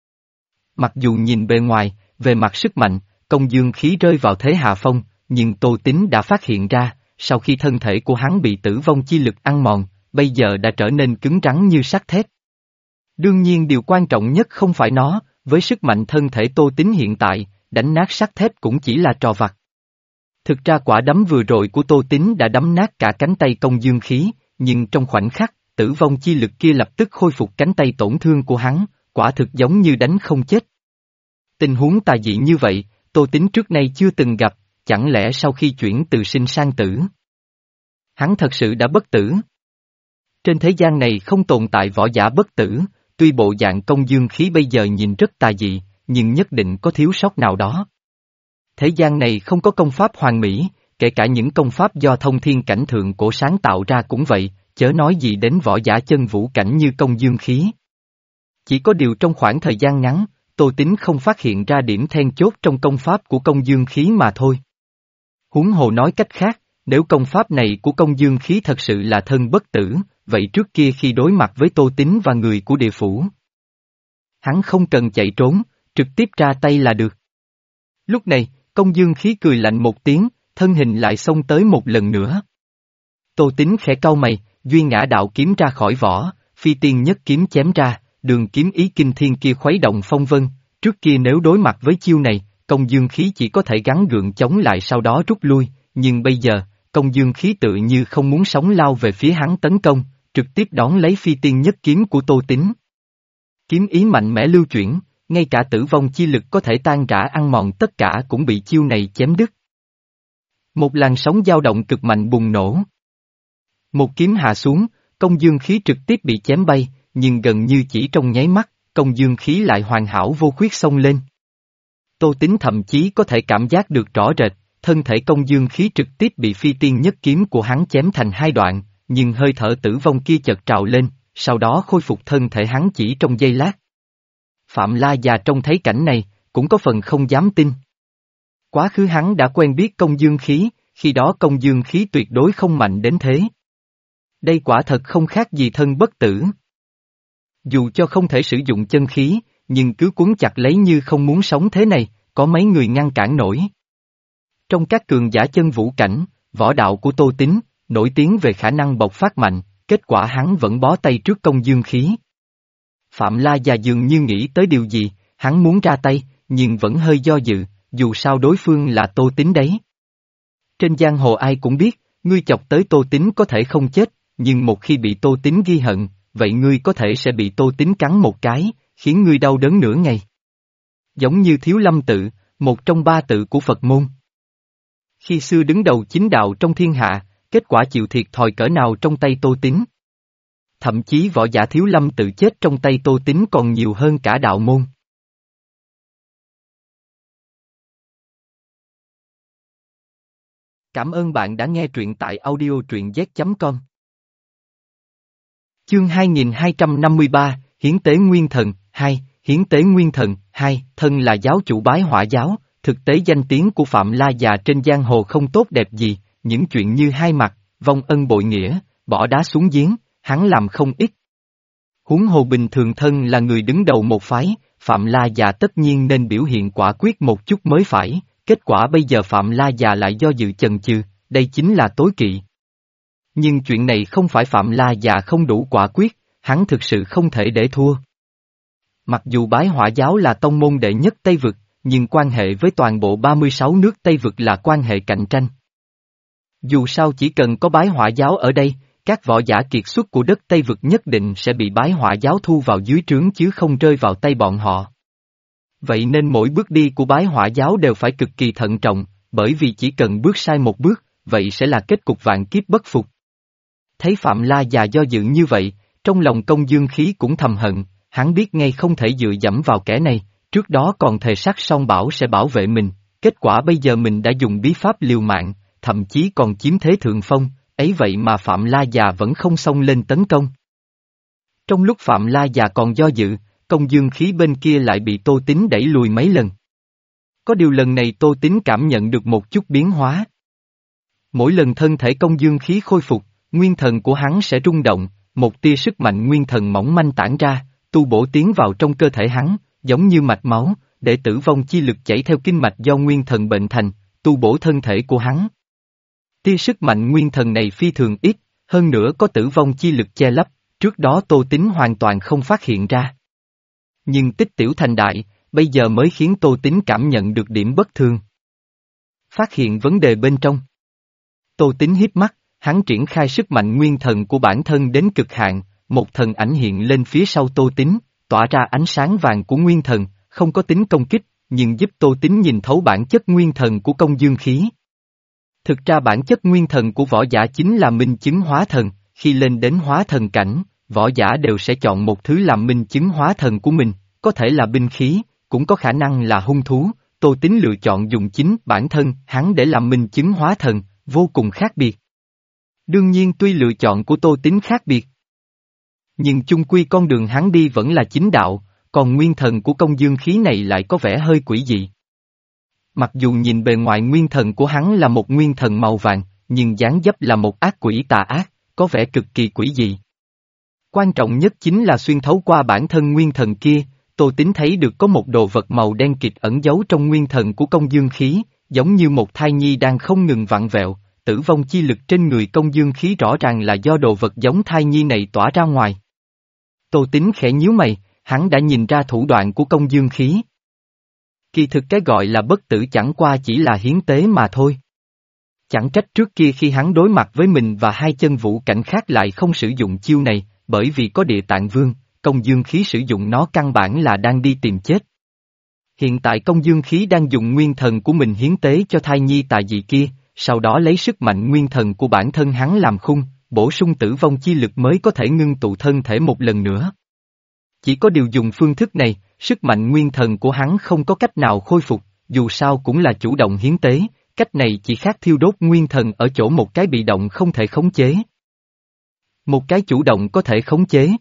Mặc dù nhìn bề ngoài, về mặt sức mạnh, công dương khí rơi vào thế hạ phong, nhưng Tô Tín đã phát hiện ra, sau khi thân thể của hắn bị tử vong chi lực ăn mòn, bây giờ đã trở nên cứng rắn như sắt thép. Đương nhiên điều quan trọng nhất không phải nó, với sức mạnh thân thể Tô Tín hiện tại, đánh nát sắt thép cũng chỉ là trò vặt. Thực ra quả đấm vừa rồi của Tô Tín đã đấm nát cả cánh tay công dương khí, nhưng trong khoảnh khắc, tử vong chi lực kia lập tức khôi phục cánh tay tổn thương của hắn, quả thực giống như đánh không chết. Tình huống tà dị như vậy, Tô Tín trước nay chưa từng gặp, chẳng lẽ sau khi chuyển từ sinh sang tử, hắn thật sự đã bất tử? Trên thế gian này không tồn tại võ giả bất tử, tuy bộ dạng công dương khí bây giờ nhìn rất tà dị, nhưng nhất định có thiếu sót nào đó. Thế gian này không có công pháp hoàn mỹ, kể cả những công pháp do thông thiên cảnh thượng cổ sáng tạo ra cũng vậy, chớ nói gì đến võ giả chân vũ cảnh như công dương khí. Chỉ có điều trong khoảng thời gian ngắn, Tô Tín không phát hiện ra điểm then chốt trong công pháp của công dương khí mà thôi. Huống hồ nói cách khác, nếu công pháp này của công dương khí thật sự là thân bất tử, vậy trước kia khi đối mặt với Tô Tín và người của địa phủ, hắn không cần chạy trốn, trực tiếp ra tay là được. Lúc này, công dương khí cười lạnh một tiếng, thân hình lại xông tới một lần nữa. Tô Tín khẽ cau mày, duy ngã đạo kiếm ra khỏi vỏ, phi tiên nhất kiếm chém ra, đường kiếm ý kinh thiên kia khuấy động phong vân, trước kia nếu đối mặt với chiêu này, công dương khí chỉ có thể gắng gượng chống lại sau đó rút lui, nhưng bây giờ, công dương khí tự như không muốn sống lao về phía hắn tấn công, trực tiếp đón lấy phi tiên nhất kiếm của Tô Tín. Kiếm ý mạnh mẽ lưu chuyển, ngay cả tử vong chi lực có thể tan rã ăn mòn tất cả cũng bị chiêu này chém đứt. Một làn sóng dao động cực mạnh bùng nổ. Một kiếm hạ xuống, công dương khí trực tiếp bị chém bay, nhưng gần như chỉ trong nháy mắt, công dương khí lại hoàn hảo vô khuyết xông lên. Tô Tín thậm chí có thể cảm giác được rõ rệt, thân thể công dương khí trực tiếp bị phi tiên nhất kiếm của hắn chém thành hai đoạn, nhưng hơi thở tử vong kia chợt trào lên, sau đó khôi phục thân thể hắn chỉ trong giây lát. Phạm La già trông thấy cảnh này, cũng có phần không dám tin. Quá khứ hắn đã quen biết công dương khí, khi đó công dương khí tuyệt đối không mạnh đến thế. Đây quả thật không khác gì thân bất tử. Dù cho không thể sử dụng chân khí, nhưng cứ cuốn chặt lấy như không muốn sống thế này, có mấy người ngăn cản nổi. Trong các cường giả chân vũ cảnh, võ đạo của Tô Tín, nổi tiếng về khả năng bộc phát mạnh, kết quả hắn vẫn bó tay trước công dương khí. Phạm La già dường như nghĩ tới điều gì, hắn muốn ra tay, nhưng vẫn hơi do dự, dù sao đối phương là Tô Tín đấy. Trên giang hồ ai cũng biết, ngươi chọc tới Tô Tín có thể không chết, nhưng một khi bị Tô Tín ghi hận, vậy ngươi có thể sẽ bị Tô Tín cắn một cái, khiến ngươi đau đớn nửa ngày. Giống như Thiếu Lâm tự, một trong ba tự của Phật môn. Khi xưa đứng đầu chính đạo trong thiên hạ, kết quả chịu thiệt thòi cỡ nào trong tay Tô Tín. Thậm chí võ giả Thiếu Lâm tự chết trong tay Tô Tín còn nhiều hơn cả đạo môn. Cảm ơn bạn đã nghe truyện tại audio truyện z chấm com. Chương hai nghìn hai trăm năm mươi ba, Hiến tế Nguyên Thần, hai, Hiến tế Nguyên Thần, hai, thân là giáo chủ Bái Hỏa giáo, thực tế danh tiếng của Phạm La già trên giang hồ không tốt đẹp gì, những chuyện như hai mặt, vong ân bội nghĩa, bỏ đá xuống giếng, hắn làm không ít. Huống hồ bình thường thân là người đứng đầu một phái, Phạm La già tất nhiên nên biểu hiện quả quyết một chút mới phải, kết quả bây giờ Phạm La già lại do dự chần chừ, đây chính là tối kỵ. Nhưng chuyện này không phải Phạm La già không đủ quả quyết, hắn thực sự không thể để thua. Mặc dù Bái Hỏa giáo là tông môn đệ nhất Tây Vực, nhưng quan hệ với toàn bộ ba mươi sáu nước Tây Vực là quan hệ cạnh tranh. Dù sao chỉ cần có Bái Hỏa giáo ở đây, các võ giả kiệt xuất của đất Tây Vực nhất định sẽ bị Bái Hỏa giáo thu vào dưới trướng chứ không rơi vào tay bọn họ. Vậy nên mỗi bước đi của Bái Hỏa giáo đều phải cực kỳ thận trọng, bởi vì chỉ cần bước sai một bước, vậy sẽ là kết cục vạn kiếp bất phục. Thấy Phạm La già do dự như vậy, trong lòng Công Dương Khí cũng thầm hận, hắn biết ngay không thể dựa dẫm vào kẻ này, trước đó còn thề sắt song bảo sẽ bảo vệ mình, kết quả bây giờ mình đã dùng bí pháp liều mạng, thậm chí còn chiếm thế thượng phong, ấy vậy mà Phạm La già vẫn không xông lên tấn công. Trong lúc Phạm La già còn do dự, Công Dương Khí bên kia lại bị Tô Tín đẩy lùi mấy lần. Có điều lần này Tô Tín cảm nhận được một chút biến hóa. Mỗi lần thân thể Công Dương Khí khôi phục, nguyên thần của hắn sẽ rung động, một tia sức mạnh nguyên thần mỏng manh tản ra, tu bổ tiến vào trong cơ thể hắn, giống như mạch máu, để tử vong chi lực chảy theo kinh mạch do nguyên thần bệnh thành, tu bổ thân thể của hắn. Tia sức mạnh nguyên thần này phi thường ít, hơn nữa có tử vong chi lực che lấp, trước đó Tô Tín hoàn toàn không phát hiện ra. Nhưng tích tiểu thành đại, bây giờ mới khiến Tô Tín cảm nhận được điểm bất thường. Phát hiện vấn đề bên trong. Tô Tín híp mắt, hắn triển khai sức mạnh nguyên thần của bản thân đến cực hạn, một thần ảnh hiện lên phía sau Tô Tín, tỏa ra ánh sáng vàng của nguyên thần, không có tính công kích, nhưng giúp Tô Tín nhìn thấu bản chất nguyên thần của Công Dương Khí. Thực ra bản chất nguyên thần của võ giả chính là minh chứng hóa thần, khi lên đến hóa thần cảnh, võ giả đều sẽ chọn một thứ làm minh chứng hóa thần của mình, có thể là binh khí, cũng có khả năng là hung thú, Tô Tín lựa chọn dùng chính bản thân hắn để làm minh chứng hóa thần, vô cùng khác biệt. Đương nhiên tuy lựa chọn của Tô Tín khác biệt, nhưng chung quy con đường hắn đi vẫn là chính đạo, còn nguyên thần của Công Dương Khí này lại có vẻ hơi quỷ dị. Mặc dù nhìn bề ngoài nguyên thần của hắn là một nguyên thần màu vàng, nhưng dáng dấp là một ác quỷ tà ác, có vẻ cực kỳ quỷ dị. Quan trọng nhất chính là xuyên thấu qua bản thân nguyên thần kia, Tô Tín thấy được có một đồ vật màu đen kịt ẩn giấu trong nguyên thần của Công Dương Khí, giống như một thai nhi đang không ngừng vặn vẹo, tử vong chi lực trên người Công Dương Khí rõ ràng là do đồ vật giống thai nhi này tỏa ra ngoài. Tô Tín khẽ nhíu mày, hắn đã nhìn ra thủ đoạn của Công Dương Khí. Kỳ thực cái gọi là bất tử chẳng qua chỉ là hiến tế mà thôi. Chẳng trách trước kia khi hắn đối mặt với mình và hai chân vũ cảnh khác lại không sử dụng chiêu này, bởi vì có Địa Tạng Vương, Công Dương Khí sử dụng nó căn bản là đang đi tìm chết. Hiện tại Công Dương Khí đang dùng nguyên thần của mình hiến tế cho thai nhi tà dị kia, sau đó lấy sức mạnh nguyên thần của bản thân hắn làm khung, bổ sung tử vong chi lực mới có thể ngưng tụ thân thể một lần nữa. Chỉ có điều dùng phương thức này, sức mạnh nguyên thần của hắn không có cách nào khôi phục, dù sao cũng là chủ động hiến tế, cách này chỉ khác thiêu đốt nguyên thần ở chỗ một cái bị động không thể khống chế. Một cái chủ động có thể khống chế.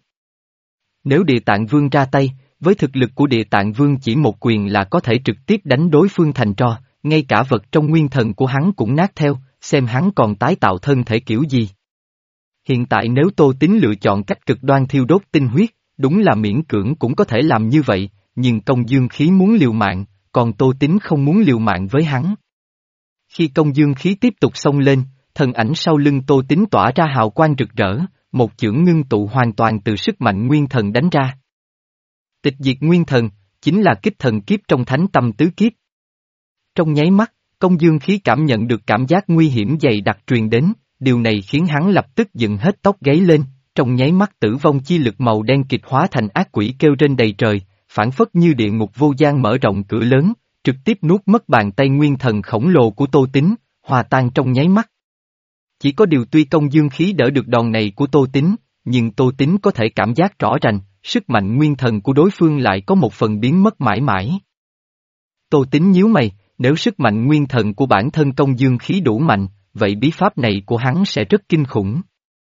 Nếu Địa Tạng Vương ra tay, với thực lực của Địa Tạng Vương chỉ một quyền là có thể trực tiếp đánh đối phương thành tro, ngay cả vật trong nguyên thần của hắn cũng nát theo, xem hắn còn tái tạo thân thể kiểu gì. Hiện tại nếu Tô Tín lựa chọn cách cực đoan thiêu đốt tinh huyết, đúng là miễn cưỡng cũng có thể làm như vậy, nhưng Công Dương Khí muốn liều mạng, còn Tô Tín không muốn liều mạng với hắn. Khi Công Dương Khí tiếp tục xông lên, thần ảnh sau lưng Tô Tín tỏa ra hào quang rực rỡ, một chưởng ngưng tụ hoàn toàn từ sức mạnh nguyên thần đánh ra. Tịch diệt nguyên thần, chính là kích thần kiếp trong thánh tâm tứ kiếp. Trong nháy mắt, Công Dương Khí cảm nhận được cảm giác nguy hiểm dày đặc truyền đến, điều này khiến hắn lập tức dựng hết tóc gáy lên, trong nháy mắt tử vong chi lực màu đen kịch hóa thành ác quỷ kêu trên đầy trời, phảng phất như địa ngục vô gian mở rộng cửa lớn, trực tiếp nuốt mất bàn tay nguyên thần khổng lồ của Tô Tín, hòa tan trong nháy mắt. Chỉ có điều tuy công dương khí đỡ được đòn này của Tô Tín, nhưng Tô Tín có thể cảm giác rõ ràng, sức mạnh nguyên thần của đối phương lại có một phần biến mất mãi mãi. Tô Tín nhíu mày, nếu sức mạnh nguyên thần của bản thân công dương khí đủ mạnh, vậy bí pháp này của hắn sẽ rất kinh khủng.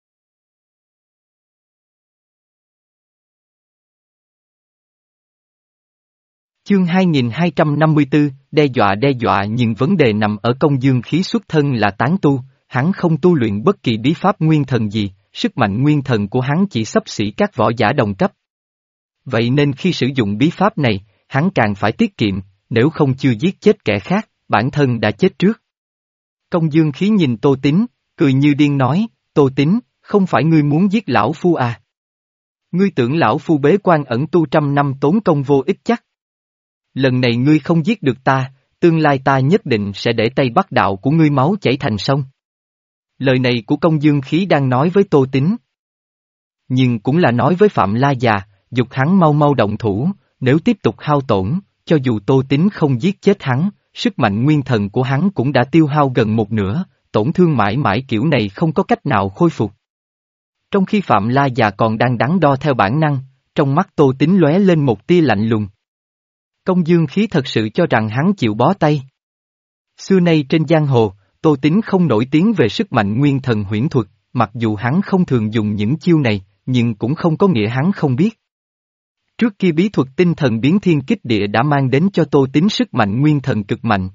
Chương hai nghìn hai trăm năm mươi tư, đe dọa đe dọa nhưng vấn đề nằm ở công dương khí xuất thân là tán tu, hắn không tu luyện bất kỳ bí pháp nguyên thần gì, sức mạnh nguyên thần của hắn chỉ xấp xỉ các võ giả đồng cấp. Vậy nên khi sử dụng bí pháp này, hắn càng phải tiết kiệm, nếu không chưa giết chết kẻ khác, bản thân đã chết trước. Công dương khí nhìn Tô Tín, cười như điên nói, Tô Tín, không phải ngươi muốn giết lão phu à? Ngươi tưởng lão phu bế quan ẩn tu trăm năm tốn công vô ích chắc? Lần này ngươi không giết được ta, tương lai ta nhất định sẽ để tay bắt đạo của ngươi máu chảy thành sông. Lời này của công dương khí đang nói với Tô Tín. Nhưng cũng là nói với Phạm La già, dục hắn mau mau động thủ, nếu tiếp tục hao tổn, cho dù Tô Tín không giết chết hắn, sức mạnh nguyên thần của hắn cũng đã tiêu hao gần một nửa, tổn thương mãi mãi kiểu này không có cách nào khôi phục. Trong khi Phạm La già còn đang đắn đo theo bản năng, trong mắt Tô Tín lóe lên một tia lạnh lùng. Công dương khí thật sự cho rằng hắn chịu bó tay. Xưa nay trên giang hồ, Tô Tín không nổi tiếng về sức mạnh nguyên thần huyễn thuật, mặc dù hắn không thường dùng những chiêu này, nhưng cũng không có nghĩa hắn không biết. Trước kia bí thuật tinh thần biến thiên kích địa đã mang đến cho Tô Tín sức mạnh nguyên thần cực mạnh.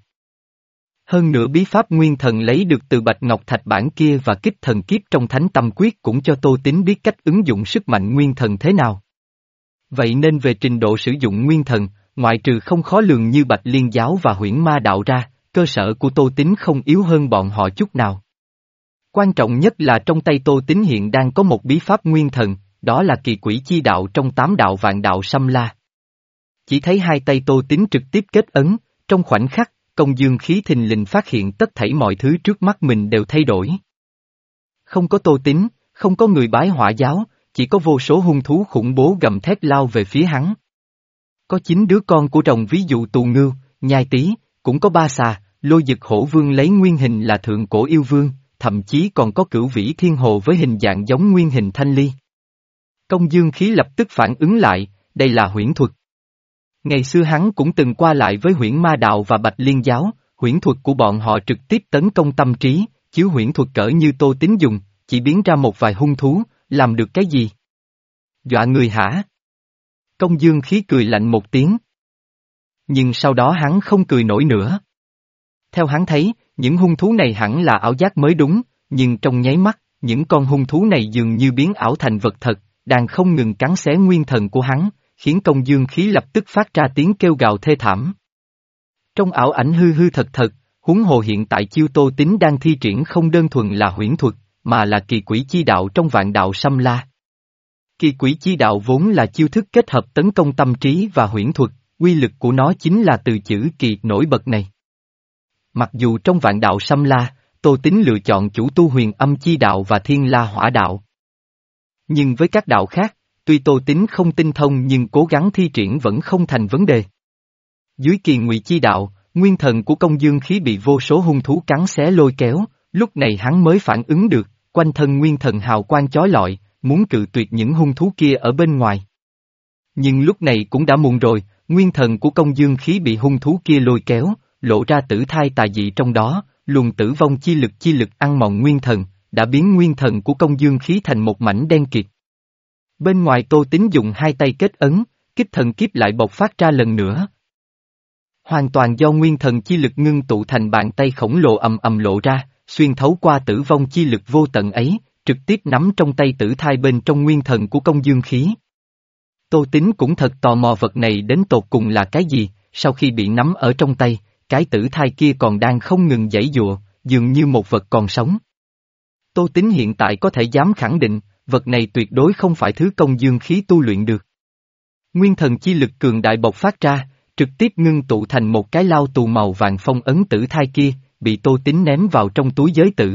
Hơn nữa bí pháp nguyên thần lấy được từ Bạch Ngọc Thạch bản kia và kích thần kiếp trong Thánh Tâm Quyết cũng cho Tô Tín biết cách ứng dụng sức mạnh nguyên thần thế nào. Vậy nên về trình độ sử dụng nguyên thần, ngoại trừ không khó lường như Bạch Liên Giáo và Huyễn Ma Đạo ra, cơ sở của Tô Tín không yếu hơn bọn họ chút nào. Quan trọng nhất là trong tay Tô Tín hiện đang có một bí pháp nguyên thần, đó là kỳ quỷ chi đạo trong tám đạo vạn đạo Xâm La. Chỉ thấy hai tay Tô Tín trực tiếp kết ấn, trong khoảnh khắc, công dương khí thình lình phát hiện tất thảy mọi thứ trước mắt mình đều thay đổi. Không có Tô Tín, không có người bái Hỏa Giáo, chỉ có vô số hung thú khủng bố gầm thét lao về phía hắn. Có chín đứa con của rồng ví dụ Tù Ngưu, Nhai Tý, cũng có ba xà, Lôi Dực Hổ Vương lấy nguyên hình là Thượng Cổ Yêu Vương, thậm chí còn có Cửu Vĩ Thiên Hồ với hình dạng giống nguyên hình Thanh Ly. Công dương khí lập tức phản ứng lại, đây là huyễn thuật. Ngày xưa hắn cũng từng qua lại với Huyễn Ma Đạo và Bạch Liên Giáo, huyễn thuật của bọn họ trực tiếp tấn công tâm trí, chiếu huyễn thuật cỡ như Tô Tín dùng, chỉ biến ra một vài hung thú, làm được cái gì? Dọa người hả? Công dương khí cười lạnh một tiếng. Nhưng sau đó hắn không cười nổi nữa. Theo hắn thấy, những hung thú này hẳn là ảo giác mới đúng, nhưng trong nháy mắt, những con hung thú này dường như biến ảo thành vật thật, đang không ngừng cắn xé nguyên thần của hắn, khiến công dương khí lập tức phát ra tiếng kêu gào thê thảm. Trong ảo ảnh hư hư thật thật, huống hồ hiện tại chiêu Tô Tín đang thi triển không đơn thuần là huyễn thuật, mà là kỳ quỷ chi đạo trong vạn đạo Xâm La. Kỳ quỷ chi đạo vốn là chiêu thức kết hợp tấn công tâm trí và huyễn thuật, uy lực của nó chính là từ chữ kỳ nổi bật này. Mặc dù trong vạn đạo Xâm La, Tô Tín lựa chọn chủ tu huyền âm chi đạo và thiên la hỏa đạo. Nhưng với các đạo khác, tuy Tô Tín không tinh thông nhưng cố gắng thi triển vẫn không thành vấn đề. Dưới kỳ ngụy chi đạo, nguyên thần của công dương khí bị vô số hung thú cắn xé lôi kéo, lúc này hắn mới phản ứng được, quanh thân nguyên thần hào quang chói lọi, muốn cự tuyệt những hung thú kia ở bên ngoài. Nhưng lúc này cũng đã muộn rồi, nguyên thần của công dương khí bị hung thú kia lôi kéo, lộ ra tử thai tà dị trong đó, luồng tử vong chi lực chi lực ăn mòn nguyên thần, đã biến nguyên thần của công dương khí thành một mảnh đen kịt. Bên ngoài Tô Tín dùng hai tay kết ấn, kích thần kiếp lại bộc phát ra lần nữa. Hoàn toàn do nguyên thần chi lực ngưng tụ thành bàn tay khổng lồ ầm ầm lộ ra, xuyên thấu qua tử vong chi lực vô tận ấy, trực tiếp nắm trong tay tử thai bên trong nguyên thần của công dương khí. Tô Tín cũng thật tò mò vật này đến tột cùng là cái gì, sau khi bị nắm ở trong tay, cái tử thai kia còn đang không ngừng giãy giụa, dường như một vật còn sống. Tô Tín hiện tại có thể dám khẳng định, vật này tuyệt đối không phải thứ công dương khí tu luyện được. Nguyên thần chi lực cường đại bộc phát ra, trực tiếp ngưng tụ thành một cái lao tù màu vàng phong ấn tử thai kia, bị Tô Tín ném vào trong túi giới tử.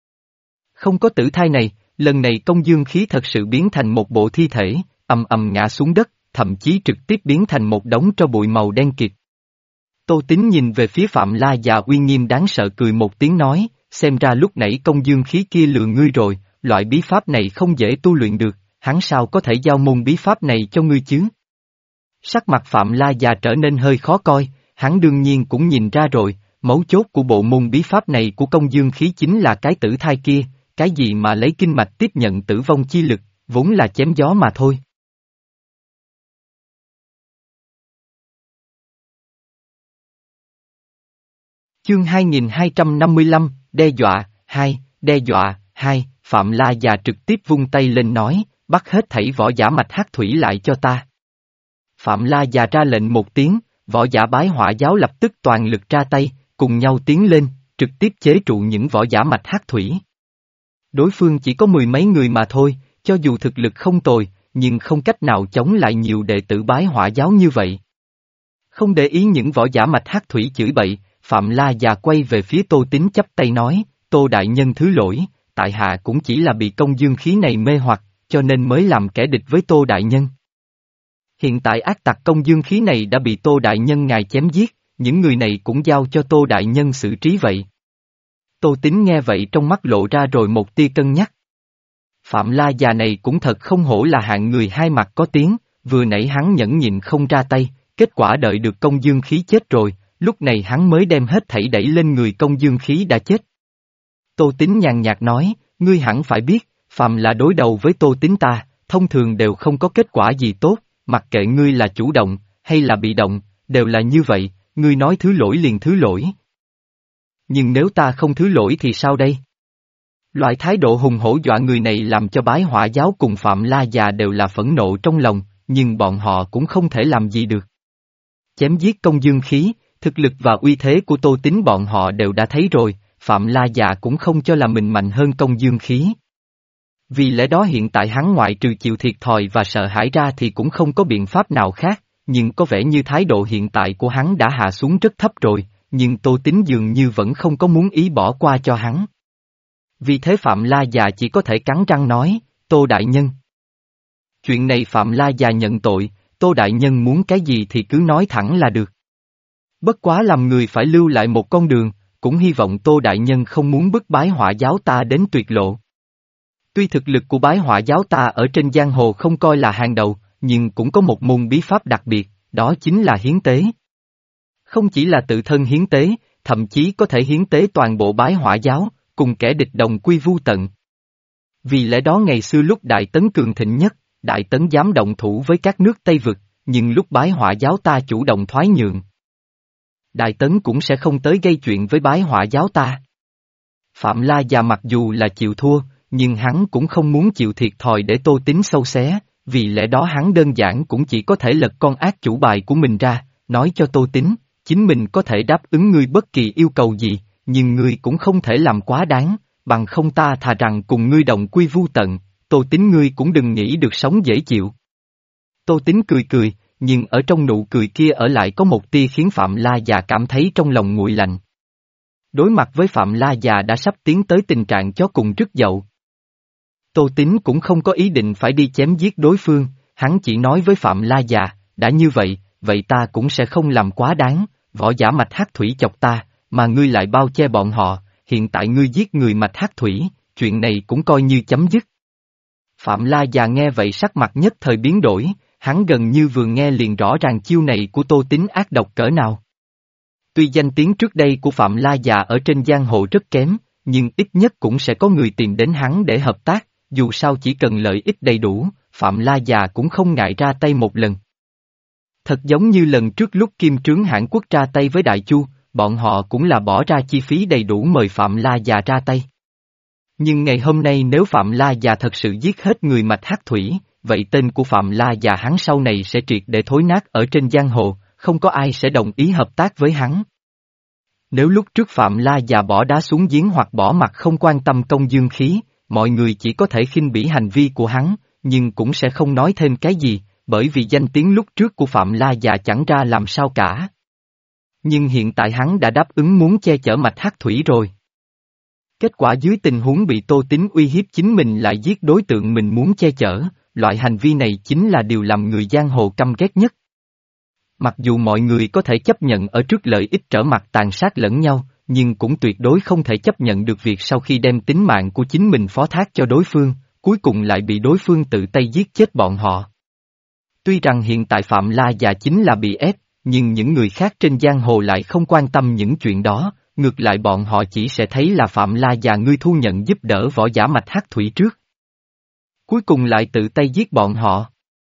Không có tử thai này, lần này công dương khí thật sự biến thành một bộ thi thể, ầm ầm ngã xuống đất, thậm chí trực tiếp biến thành một đống tro bụi màu đen kịt. Tô Tín nhìn về phía Phạm La già uy nghiêm đáng sợ cười một tiếng nói, xem ra lúc nãy công dương khí kia lừa ngươi rồi, loại bí pháp này không dễ tu luyện được, hắn sao có thể giao môn bí pháp này cho ngươi chứ? Sắc mặt Phạm La già trở nên hơi khó coi, hắn đương nhiên cũng nhìn ra rồi, mấu chốt của bộ môn bí pháp này của công dương khí chính là cái tử thai kia, cái gì mà lấy kinh mạch tiếp nhận tử vong chi lực, vốn là chém gió mà thôi. Chương hai nghìn hai trăm năm mươi lăm, đe dọa, hai, đe dọa, hai, Phạm La già trực tiếp vung tay lên nói, bắt hết thảy võ giả mạch hắc thủy lại cho ta. Phạm La già ra lệnh một tiếng, võ giả bái hỏa giáo lập tức toàn lực ra tay, cùng nhau tiến lên, trực tiếp chế trụ những võ giả mạch hắc thủy. Đối phương chỉ có mười mấy người mà thôi, cho dù thực lực không tồi, nhưng không cách nào chống lại nhiều đệ tử bái hỏa giáo như vậy. Không để ý những võ giả mạch hắc thủy chửi bậy, Phạm La già quay về phía Tô Tín chắp tay nói, Tô đại nhân thứ lỗi, tại hạ cũng chỉ là bị công dương khí này mê hoặc, cho nên mới làm kẻ địch với Tô đại nhân. Hiện tại ác tặc công dương khí này đã bị Tô đại nhân ngài chém giết, những người này cũng giao cho Tô đại nhân xử trí vậy. Tô Tín nghe vậy trong mắt lộ ra rồi một tia cân nhắc. Phạm La già này cũng thật không hổ là hạng người hai mặt có tiếng, vừa nãy hắn nhẫn nhịn không ra tay, kết quả đợi được công dương khí chết rồi, lúc này hắn mới đem hết thảy đẩy lên người công dương khí đã chết. Tô Tín nhàn nhạt nói, ngươi hẳn phải biết, phàm là đối đầu với Tô Tín ta, thông thường đều không có kết quả gì tốt, mặc kệ ngươi là chủ động, hay là bị động, đều là như vậy, ngươi nói thứ lỗi liền thứ lỗi. Nhưng nếu ta không thứ lỗi thì sao đây? Loại thái độ hùng hổ dọa người này làm cho bái hỏa giáo cùng Phạm La già đều là phẫn nộ trong lòng, nhưng bọn họ cũng không thể làm gì được. Chém giết công dương khí, thực lực và uy thế của Tô Tín bọn họ đều đã thấy rồi, Phạm La già cũng không cho là mình mạnh hơn công dương khí. Vì lẽ đó hiện tại hắn ngoại trừ chịu thiệt thòi và sợ hãi ra thì cũng không có biện pháp nào khác, nhưng có vẻ như thái độ hiện tại của hắn đã hạ xuống rất thấp rồi, nhưng Tô Tín dường như vẫn không có muốn ý bỏ qua cho hắn. Vì thế Phạm La già chỉ có thể cắn răng nói, Tô đại nhân. Chuyện này Phạm La già nhận tội, Tô đại nhân muốn cái gì thì cứ nói thẳng là được. Bất quá làm người phải lưu lại một con đường, cũng hy vọng Tô đại nhân không muốn bức bái hỏa giáo ta đến tuyệt lộ. Tuy thực lực của bái hỏa giáo ta ở trên giang hồ không coi là hàng đầu, nhưng cũng có một môn bí pháp đặc biệt, đó chính là hiến tế. Không chỉ là tự thân hiến tế, thậm chí có thể hiến tế toàn bộ bái hỏa giáo, cùng kẻ địch đồng quy vu tận. Vì lẽ đó ngày xưa lúc Đại Tấn cường thịnh nhất, Đại Tấn dám động thủ với các nước Tây Vực, nhưng lúc bái hỏa giáo ta chủ động thoái nhượng. Đại Tấn cũng sẽ không tới gây chuyện với bái hỏa giáo ta. Phạm La già mặc dù là chịu thua, nhưng hắn cũng không muốn chịu thiệt thòi để Tô Tín sâu xé, vì lẽ đó hắn đơn giản cũng chỉ có thể lật con ác chủ bài của mình ra, nói cho Tô Tín, chính mình có thể đáp ứng ngươi bất kỳ yêu cầu gì, nhưng ngươi cũng không thể làm quá đáng, bằng không ta thà rằng cùng ngươi đồng quy vu tận, Tô Tín ngươi cũng đừng nghĩ được sống dễ chịu. Tô Tín cười cười, nhưng ở trong nụ cười kia ở lại có một tia khiến Phạm La già cảm thấy trong lòng nguội lạnh. Đối mặt với Phạm La già đã sắp tiến tới tình trạng chó cùng rứt dậu. Tô Tín cũng không có ý định phải đi chém giết đối phương, hắn chỉ nói với Phạm La già, đã như vậy, vậy ta cũng sẽ không làm quá đáng, võ giả mạch hắc thủy chọc ta, mà ngươi lại bao che bọn họ, hiện tại ngươi giết người mạch hắc thủy, chuyện này cũng coi như chấm dứt. Phạm La già nghe vậy sắc mặt nhất thời biến đổi, hắn gần như vừa nghe liền rõ ràng chiêu này của Tô Tín ác độc cỡ nào. Tuy danh tiếng trước đây của Phạm La già ở trên giang hồ rất kém, nhưng ít nhất cũng sẽ có người tìm đến hắn để hợp tác, dù sao chỉ cần lợi ích đầy đủ, Phạm La già cũng không ngại ra tay một lần. Thật giống như lần trước lúc Kim Trướng Hãn Quốc ra tay với Đại Chu, bọn họ cũng là bỏ ra chi phí đầy đủ mời Phạm La già ra tay. Nhưng ngày hôm nay nếu Phạm La già thật sự giết hết người mạch hắc thủy, vậy tên của Phạm La già hắn sau này sẽ triệt để thối nát ở trên giang hồ, không có ai sẽ đồng ý hợp tác với hắn. Nếu lúc trước Phạm La già bỏ đá xuống giếng hoặc bỏ mặt không quan tâm công dương khí, mọi người chỉ có thể khinh bỉ hành vi của hắn, nhưng cũng sẽ không nói thêm cái gì, bởi vì danh tiếng lúc trước của Phạm La già chẳng ra làm sao cả. Nhưng hiện tại hắn đã đáp ứng muốn che chở mạch hắc thủy rồi. Kết quả dưới tình huống bị Tô Tín uy hiếp chính mình lại giết đối tượng mình muốn che chở, loại hành vi này chính là điều làm người giang hồ căm ghét nhất. Mặc dù mọi người có thể chấp nhận ở trước lợi ích trở mặt tàn sát lẫn nhau, nhưng cũng tuyệt đối không thể chấp nhận được việc sau khi đem tính mạng của chính mình phó thác cho đối phương, cuối cùng lại bị đối phương tự tay giết chết bọn họ. Tuy rằng hiện tại Phạm La già chính là bị ép, nhưng những người khác trên giang hồ lại không quan tâm những chuyện đó, ngược lại bọn họ chỉ sẽ thấy là Phạm La già ngươi thu nhận giúp đỡ võ giả mạch hắc thủy trước. Cuối cùng lại tự tay giết bọn họ.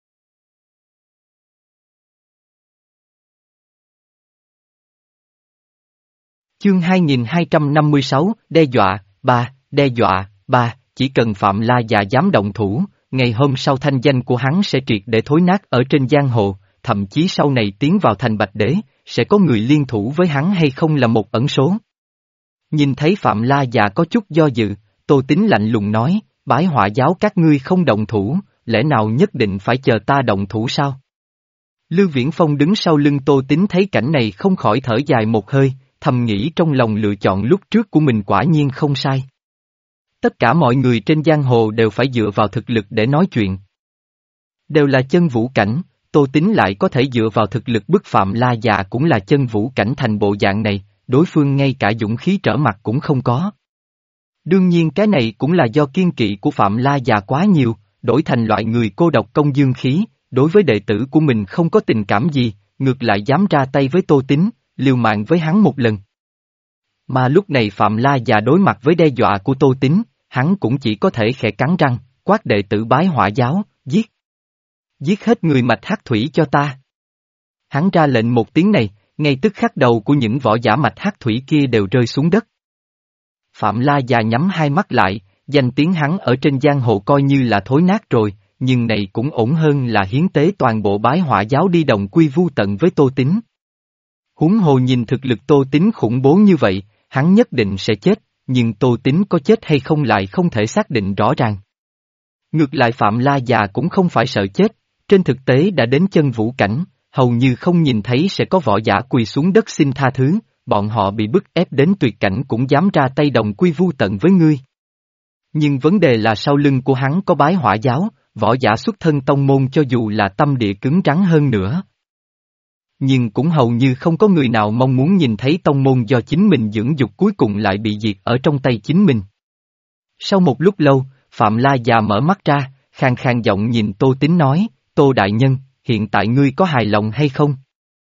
Chương hai nghìn hai trăm năm mươi sáu, đe dọa, ba, đe dọa, ba, chỉ cần Phạm La già dám động thủ, ngày hôm sau thanh danh của hắn sẽ triệt để thối nát ở trên giang hồ, thậm chí sau này tiến vào thành Bạch Đế, sẽ có người liên thủ với hắn hay không là một ẩn số. Nhìn thấy Phạm La già có chút do dự, Tô Tín lạnh lùng nói, bái hỏa giáo các ngươi không động thủ, lẽ nào nhất định phải chờ ta động thủ sao? Lưu Viễn Phong đứng sau lưng Tô Tín thấy cảnh này không khỏi thở dài một hơi, thầm nghĩ trong lòng lựa chọn lúc trước của mình quả nhiên không sai. Tất cả mọi người trên giang hồ đều phải dựa vào thực lực để nói chuyện. Đều là chân vũ cảnh, Tô Tín lại có thể dựa vào thực lực bức Phạm La già cũng là chân vũ cảnh thành bộ dạng này, đối phương ngay cả dũng khí trở mặt cũng không có. Đương nhiên cái này cũng là do kiên kỵ của Phạm La già quá nhiều, đổi thành loại người cô độc công dương khí, đối với đệ tử của mình không có tình cảm gì, ngược lại dám ra tay với Tô Tín, liều mạng với hắn một lần. Mà lúc này Phạm La già đối mặt với đe dọa của Tô Tín, hắn cũng chỉ có thể khẽ cắn răng, quát đệ tử bái hỏa giáo, giết. Giết hết người mạch hắc thủy cho ta. Hắn ra lệnh một tiếng này, ngay tức khắc đầu của những võ giả mạch hắc thủy kia đều rơi xuống đất. Phạm La già nhắm hai mắt lại, danh tiếng hắn ở trên giang hồ coi như là thối nát rồi, nhưng này cũng ổn hơn là hiến tế toàn bộ bái hỏa giáo đi đồng quy vu tận với Tô Tín. Huống hồ nhìn thực lực Tô Tín khủng bố như vậy, hắn nhất định sẽ chết, nhưng Tô Tín có chết hay không lại không thể xác định rõ ràng. Ngược lại Phạm La già cũng không phải sợ chết, trên thực tế đã đến chân vũ cảnh, hầu như không nhìn thấy sẽ có võ giả quỳ xuống đất xin tha thứ, bọn họ bị bức ép đến tuyệt cảnh cũng dám ra tay đồng quy vu tận với ngươi. Nhưng vấn đề là sau lưng của hắn có bái hỏa giáo, võ giả xuất thân tông môn cho dù là tâm địa cứng rắn hơn nữa. Nhưng cũng hầu như không có người nào mong muốn nhìn thấy tông môn do chính mình dưỡng dục cuối cùng lại bị diệt ở trong tay chính mình. Sau một lúc lâu, Phạm La già mở mắt ra, khàn khàn giọng nhìn Tô Tín nói, Tô Đại Nhân, hiện tại ngươi có hài lòng hay không?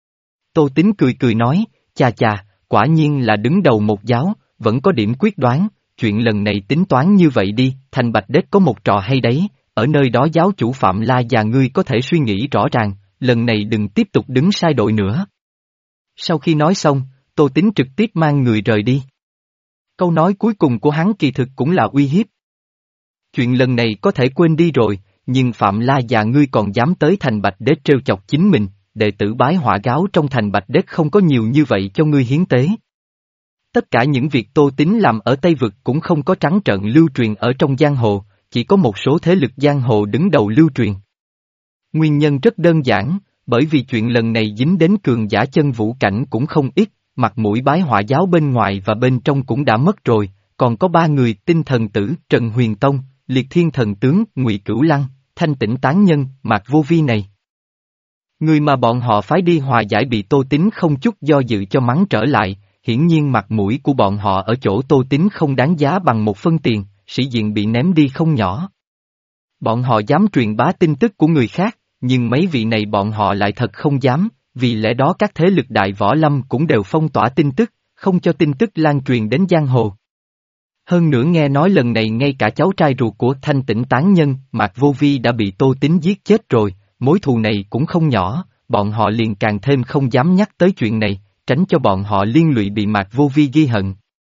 Tô Tín cười cười nói, chà chà, quả nhiên là đứng đầu một giáo, vẫn có điểm quyết đoán, chuyện lần này tính toán như vậy đi, thành Bạch Đế có một trò hay đấy, ở nơi đó giáo chủ Phạm La già ngươi có thể suy nghĩ rõ ràng, lần này đừng tiếp tục đứng sai đội nữa. Sau khi nói xong, Tô Tín trực tiếp mang người rời đi. Câu nói cuối cùng của hắn kỳ thực cũng là uy hiếp. Chuyện lần này có thể quên đi rồi, nhưng Phạm La già ngươi còn dám tới thành Bạch Đế trêu chọc chính mình, đệ tử bái hỏa giáo trong thành Bạch Đế không có nhiều như vậy cho ngươi hiến tế. Tất cả những việc Tô Tín làm ở Tây Vực cũng không có trắng trợn lưu truyền ở trong giang hồ, chỉ có một số thế lực giang hồ đứng đầu lưu truyền. Nguyên nhân rất đơn giản, bởi vì chuyện lần này dính đến cường giả chân vũ cảnh cũng không ít, mặt mũi bái hỏa giáo bên ngoài và bên trong cũng đã mất rồi, còn có ba người tinh thần tử Trần Huyền Tông, Liệt Thiên Thần Tướng Ngụy Cửu Lăng, Thanh Tĩnh Tán Nhân Mạc Vô Vi này. Người mà bọn họ phái đi hòa giải bị Tô Tín không chút do dự cho mắng trở lại, hiển nhiên mặt mũi của bọn họ ở chỗ Tô Tín không đáng giá bằng một phân tiền, sĩ diện bị ném đi không nhỏ. Bọn họ dám truyền bá tin tức của người khác, nhưng mấy vị này bọn họ lại thật không dám, vì lẽ đó các thế lực đại võ lâm cũng đều phong tỏa tin tức, không cho tin tức lan truyền đến giang hồ. Hơn nữa nghe nói lần này ngay cả cháu trai ruột của Thanh Tĩnh Tán Nhân, Mạc Vô Vi đã bị Tô Tín giết chết rồi, mối thù này cũng không nhỏ, bọn họ liền càng thêm không dám nhắc tới chuyện này, tránh cho bọn họ liên lụy bị Mạc Vô Vi ghi hận.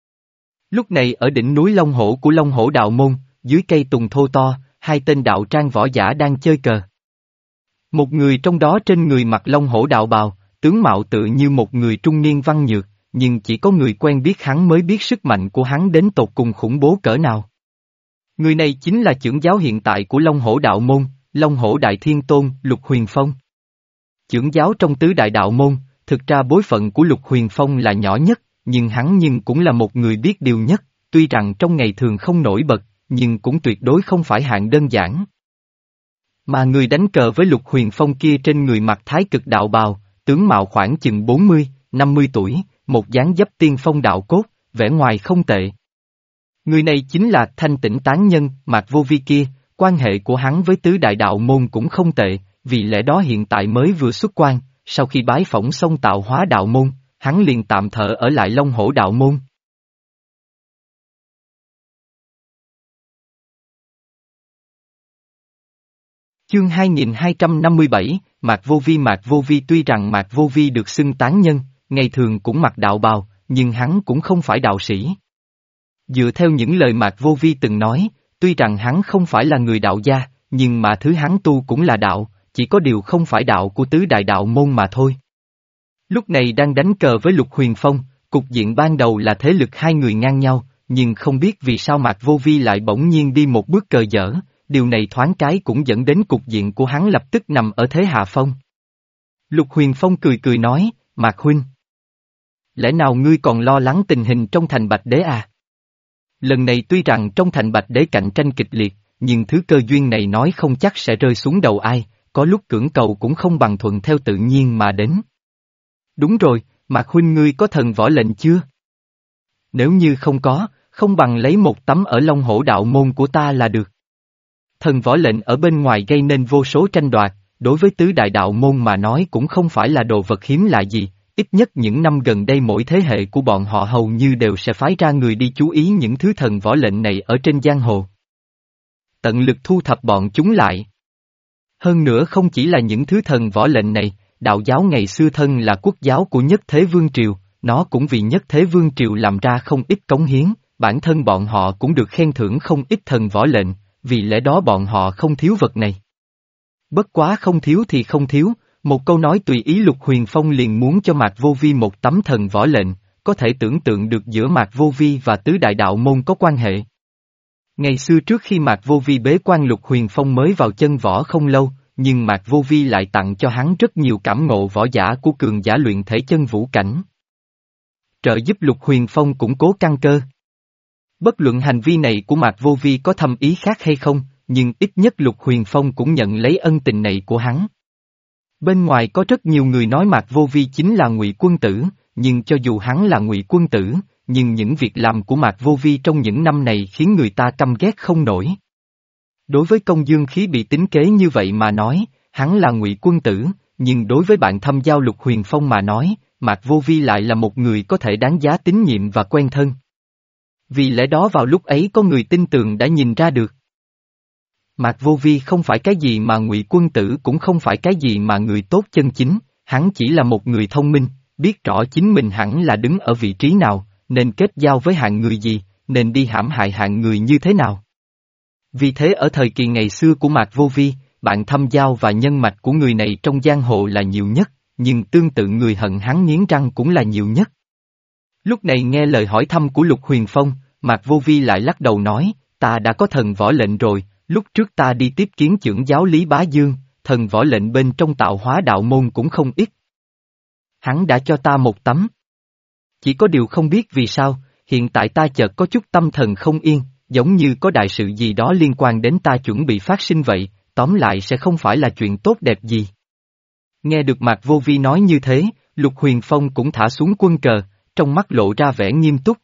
Lúc này ở đỉnh núi Long Hổ của Long Hổ Đạo Môn, dưới cây tùng thô to, hai tên đạo trang võ giả đang chơi cờ. Một người trong đó trên người mặc Long Hổ đạo bào, tướng mạo tự như một người trung niên văn nhược, nhưng chỉ có người quen biết hắn mới biết sức mạnh của hắn đến tột cùng khủng bố cỡ nào. Người này chính là trưởng giáo hiện tại của Long Hổ Đạo Môn, Long Hổ Đại Thiên Tôn, Lục Huyền Phong. Trưởng giáo trong tứ đại đạo môn, thực ra bối phận của Lục Huyền Phong là nhỏ nhất, nhưng hắn nhưng cũng là một người biết điều nhất, tuy rằng trong ngày thường không nổi bật, nhưng cũng tuyệt đối không phải hạng đơn giản. Mà người đánh cờ với Lục Huyền Phong kia trên người mặc thái cực đạo bào, tướng mạo khoảng chừng bốn mươi, năm mươi tuổi, một dáng dấp tiên phong đạo cốt, vẻ ngoài không tệ. Người này chính là Thanh Tĩnh Tán Nhân, Mạc Vô Vi kia, quan hệ của hắn với tứ đại đạo môn cũng không tệ, vì lẽ đó hiện tại mới vừa xuất quan, sau khi bái phỏng xong Tạo Hóa đạo môn, hắn liền tạm thở ở lại Long Hổ đạo môn. Chương hai nghìn hai trăm năm mươi bảy, Mạc Vô Vi Mạc Vô Vi tuy rằng Mạc Vô Vi được xưng tán nhân, ngày thường cũng mặc đạo bào, nhưng hắn cũng không phải đạo sĩ. Dựa theo những lời Mạc Vô Vi từng nói, tuy rằng hắn không phải là người đạo gia, nhưng mà thứ hắn tu cũng là đạo, chỉ có điều không phải đạo của tứ đại đạo môn mà thôi. Lúc này đang đánh cờ với Lục Huyền Phong, cục diện ban đầu là thế lực hai người ngang nhau, nhưng không biết vì sao Mạc Vô Vi lại bỗng nhiên đi một bước cờ dở, điều này thoáng cái cũng dẫn đến cục diện của hắn lập tức nằm ở thế hạ phong. Lục Huyền Phong cười cười nói, Mạc huynh, lẽ nào ngươi còn lo lắng tình hình trong thành Bạch Đế à? Lần này tuy rằng trong thành Bạch Đế cạnh tranh kịch liệt, nhưng thứ cơ duyên này nói không chắc sẽ rơi xuống đầu ai, có lúc cưỡng cầu cũng không bằng thuận theo tự nhiên mà đến. Đúng rồi, Mạc huynh ngươi có thần võ lệnh chưa? Nếu như không có, không bằng lấy một tấm ở Long Hổ đạo môn của ta là được. Thần võ lệnh ở bên ngoài gây nên vô số tranh đoạt, đối với tứ đại đạo môn mà nói cũng không phải là đồ vật hiếm lạ gì, ít nhất những năm gần đây mỗi thế hệ của bọn họ hầu như đều sẽ phái ra người đi chú ý những thứ thần võ lệnh này ở trên giang hồ. Tận lực thu thập bọn chúng lại. Hơn nữa không chỉ là những thứ thần võ lệnh này, đạo giáo ngày xưa thân là quốc giáo của Nhất Thế Vương Triều, nó cũng vì Nhất Thế Vương Triều làm ra không ít cống hiến, bản thân bọn họ cũng được khen thưởng không ít thần võ lệnh, vì lẽ đó bọn họ không thiếu vật này. Bất quá không thiếu thì không thiếu, một câu nói tùy ý Lục Huyền Phong liền muốn cho Mạc Vô Vi một tấm thần võ lệnh, có thể tưởng tượng được giữa Mạc Vô Vi và tứ đại đạo môn có quan hệ. Ngày xưa trước khi Mạc Vô Vi bế quan Lục Huyền Phong mới vào chân võ không lâu, nhưng Mạc Vô Vi lại tặng cho hắn rất nhiều cảm ngộ võ giả của cường giả luyện thể chân vũ cảnh. Trợ giúp Lục Huyền Phong củng cố căn cơ. Bất luận hành vi này của Mạc Vô Vi có thâm ý khác hay không, nhưng ít nhất Lục Huyền Phong cũng nhận lấy ân tình này của hắn. Bên ngoài có rất nhiều người nói Mạc Vô Vi chính là Ngụy Quân Tử, nhưng cho dù hắn là Ngụy Quân Tử, nhưng những việc làm của Mạc Vô Vi trong những năm này khiến người ta căm ghét không nổi. Đối với công dương khí bị tính kế như vậy mà nói, hắn là Ngụy Quân Tử, nhưng đối với bạn thâm giao Lục Huyền Phong mà nói, Mạc Vô Vi lại là một người có thể đáng giá tín nhiệm và quen thân. Vì lẽ đó vào lúc ấy có người tin tưởng đã nhìn ra được. Mạc Vô Vi không phải cái gì mà Ngụy Quân Tử cũng không phải cái gì mà người tốt chân chính, hắn chỉ là một người thông minh, biết rõ chính mình hẳn là đứng ở vị trí nào, nên kết giao với hạng người gì, nên đi hãm hại hạng người như thế nào. Vì thế ở thời kỳ ngày xưa của Mạc Vô Vi, bạn thâm giao và nhân mạch của người này trong giang hồ là nhiều nhất, nhưng tương tự người hận hắn nghiến răng cũng là nhiều nhất. Lúc này nghe lời hỏi thăm của Lục Huyền Phong, Mạc Vô Vi lại lắc đầu nói, ta đã có thần võ lệnh rồi, lúc trước ta đi tiếp kiến chưởng giáo Lý Bá Dương, thần võ lệnh bên trong Tạo Hóa đạo môn cũng không ít. Hắn đã cho ta một tấm. Chỉ có điều không biết vì sao, hiện tại ta chợt có chút tâm thần không yên, giống như có đại sự gì đó liên quan đến ta chuẩn bị phát sinh vậy, tóm lại sẽ không phải là chuyện tốt đẹp gì. Nghe được Mạc Vô Vi nói như thế, Lục Huyền Phong cũng thả xuống quân cờ, trong mắt lộ ra vẻ nghiêm túc.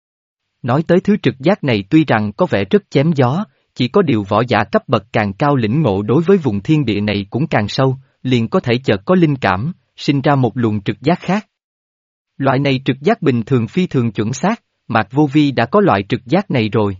Nói tới thứ trực giác này tuy rằng có vẻ rất chém gió, chỉ có điều võ giả cấp bậc càng cao lĩnh ngộ đối với vùng thiên địa này cũng càng sâu, liền có thể chợt có linh cảm, sinh ra một luồng trực giác khác. Loại này trực giác bình thường phi thường chuẩn xác, Mạc Vô Vi đã có loại trực giác này rồi.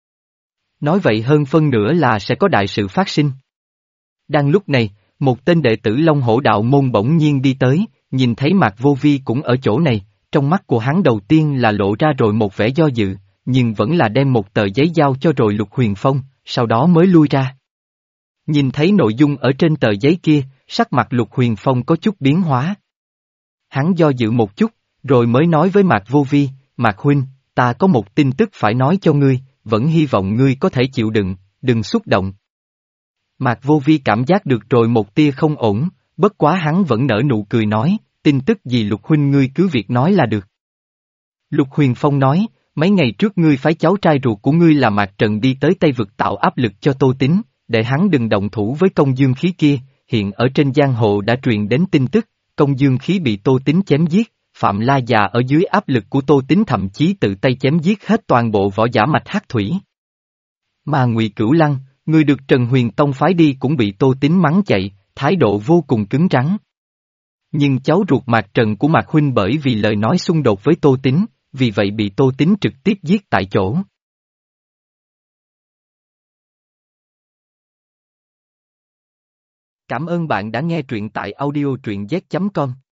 Nói vậy hơn phân nửa là sẽ có đại sự phát sinh. Đang lúc này, một tên đệ tử Long Hổ đạo môn bỗng nhiên đi tới, nhìn thấy Mạc Vô Vi cũng ở chỗ này, trong mắt của hắn đầu tiên là lộ ra rồi một vẻ do dự, nhưng vẫn là đem một tờ giấy giao cho rồi Lục Huyền Phong, sau đó mới lui ra. Nhìn thấy nội dung ở trên tờ giấy kia, sắc mặt Lục Huyền Phong có chút biến hóa. Hắn do dự một chút, rồi mới nói với Mạc Vô Vi, Mạc huynh, ta có một tin tức phải nói cho ngươi, vẫn hy vọng ngươi có thể chịu đựng, đừng xúc động. Mạc Vô Vi cảm giác được rồi một tia không ổn, bất quá hắn vẫn nở nụ cười nói, tin tức gì Lục huynh ngươi cứ việc nói là được. Lục Huyền Phong nói, mấy ngày trước ngươi phái cháu trai ruột của ngươi là Mạc Trần đi tới Tây Vực tạo áp lực cho Tô Tín, để hắn đừng động thủ với công dương khí kia, hiện ở trên giang hồ đã truyền đến tin tức, công dương khí bị Tô Tín chém giết, Phạm La già ở dưới áp lực của Tô Tín thậm chí tự tay chém giết hết toàn bộ võ giả mạch hắc thủy. Mà Ngụy Cửu Lăng, người được Trần Huyền Tông phái đi cũng bị Tô Tín mắng chạy, thái độ vô cùng cứng rắn. Nhưng cháu ruột Mạc Trần của Mạc Huynh bởi vì lời nói xung đột với Tô Tín, vì vậy bị Tô Tín trực tiếp giết tại chỗ. Cảm ơn bạn đã nghe truyện tại audio truyện z chấm com.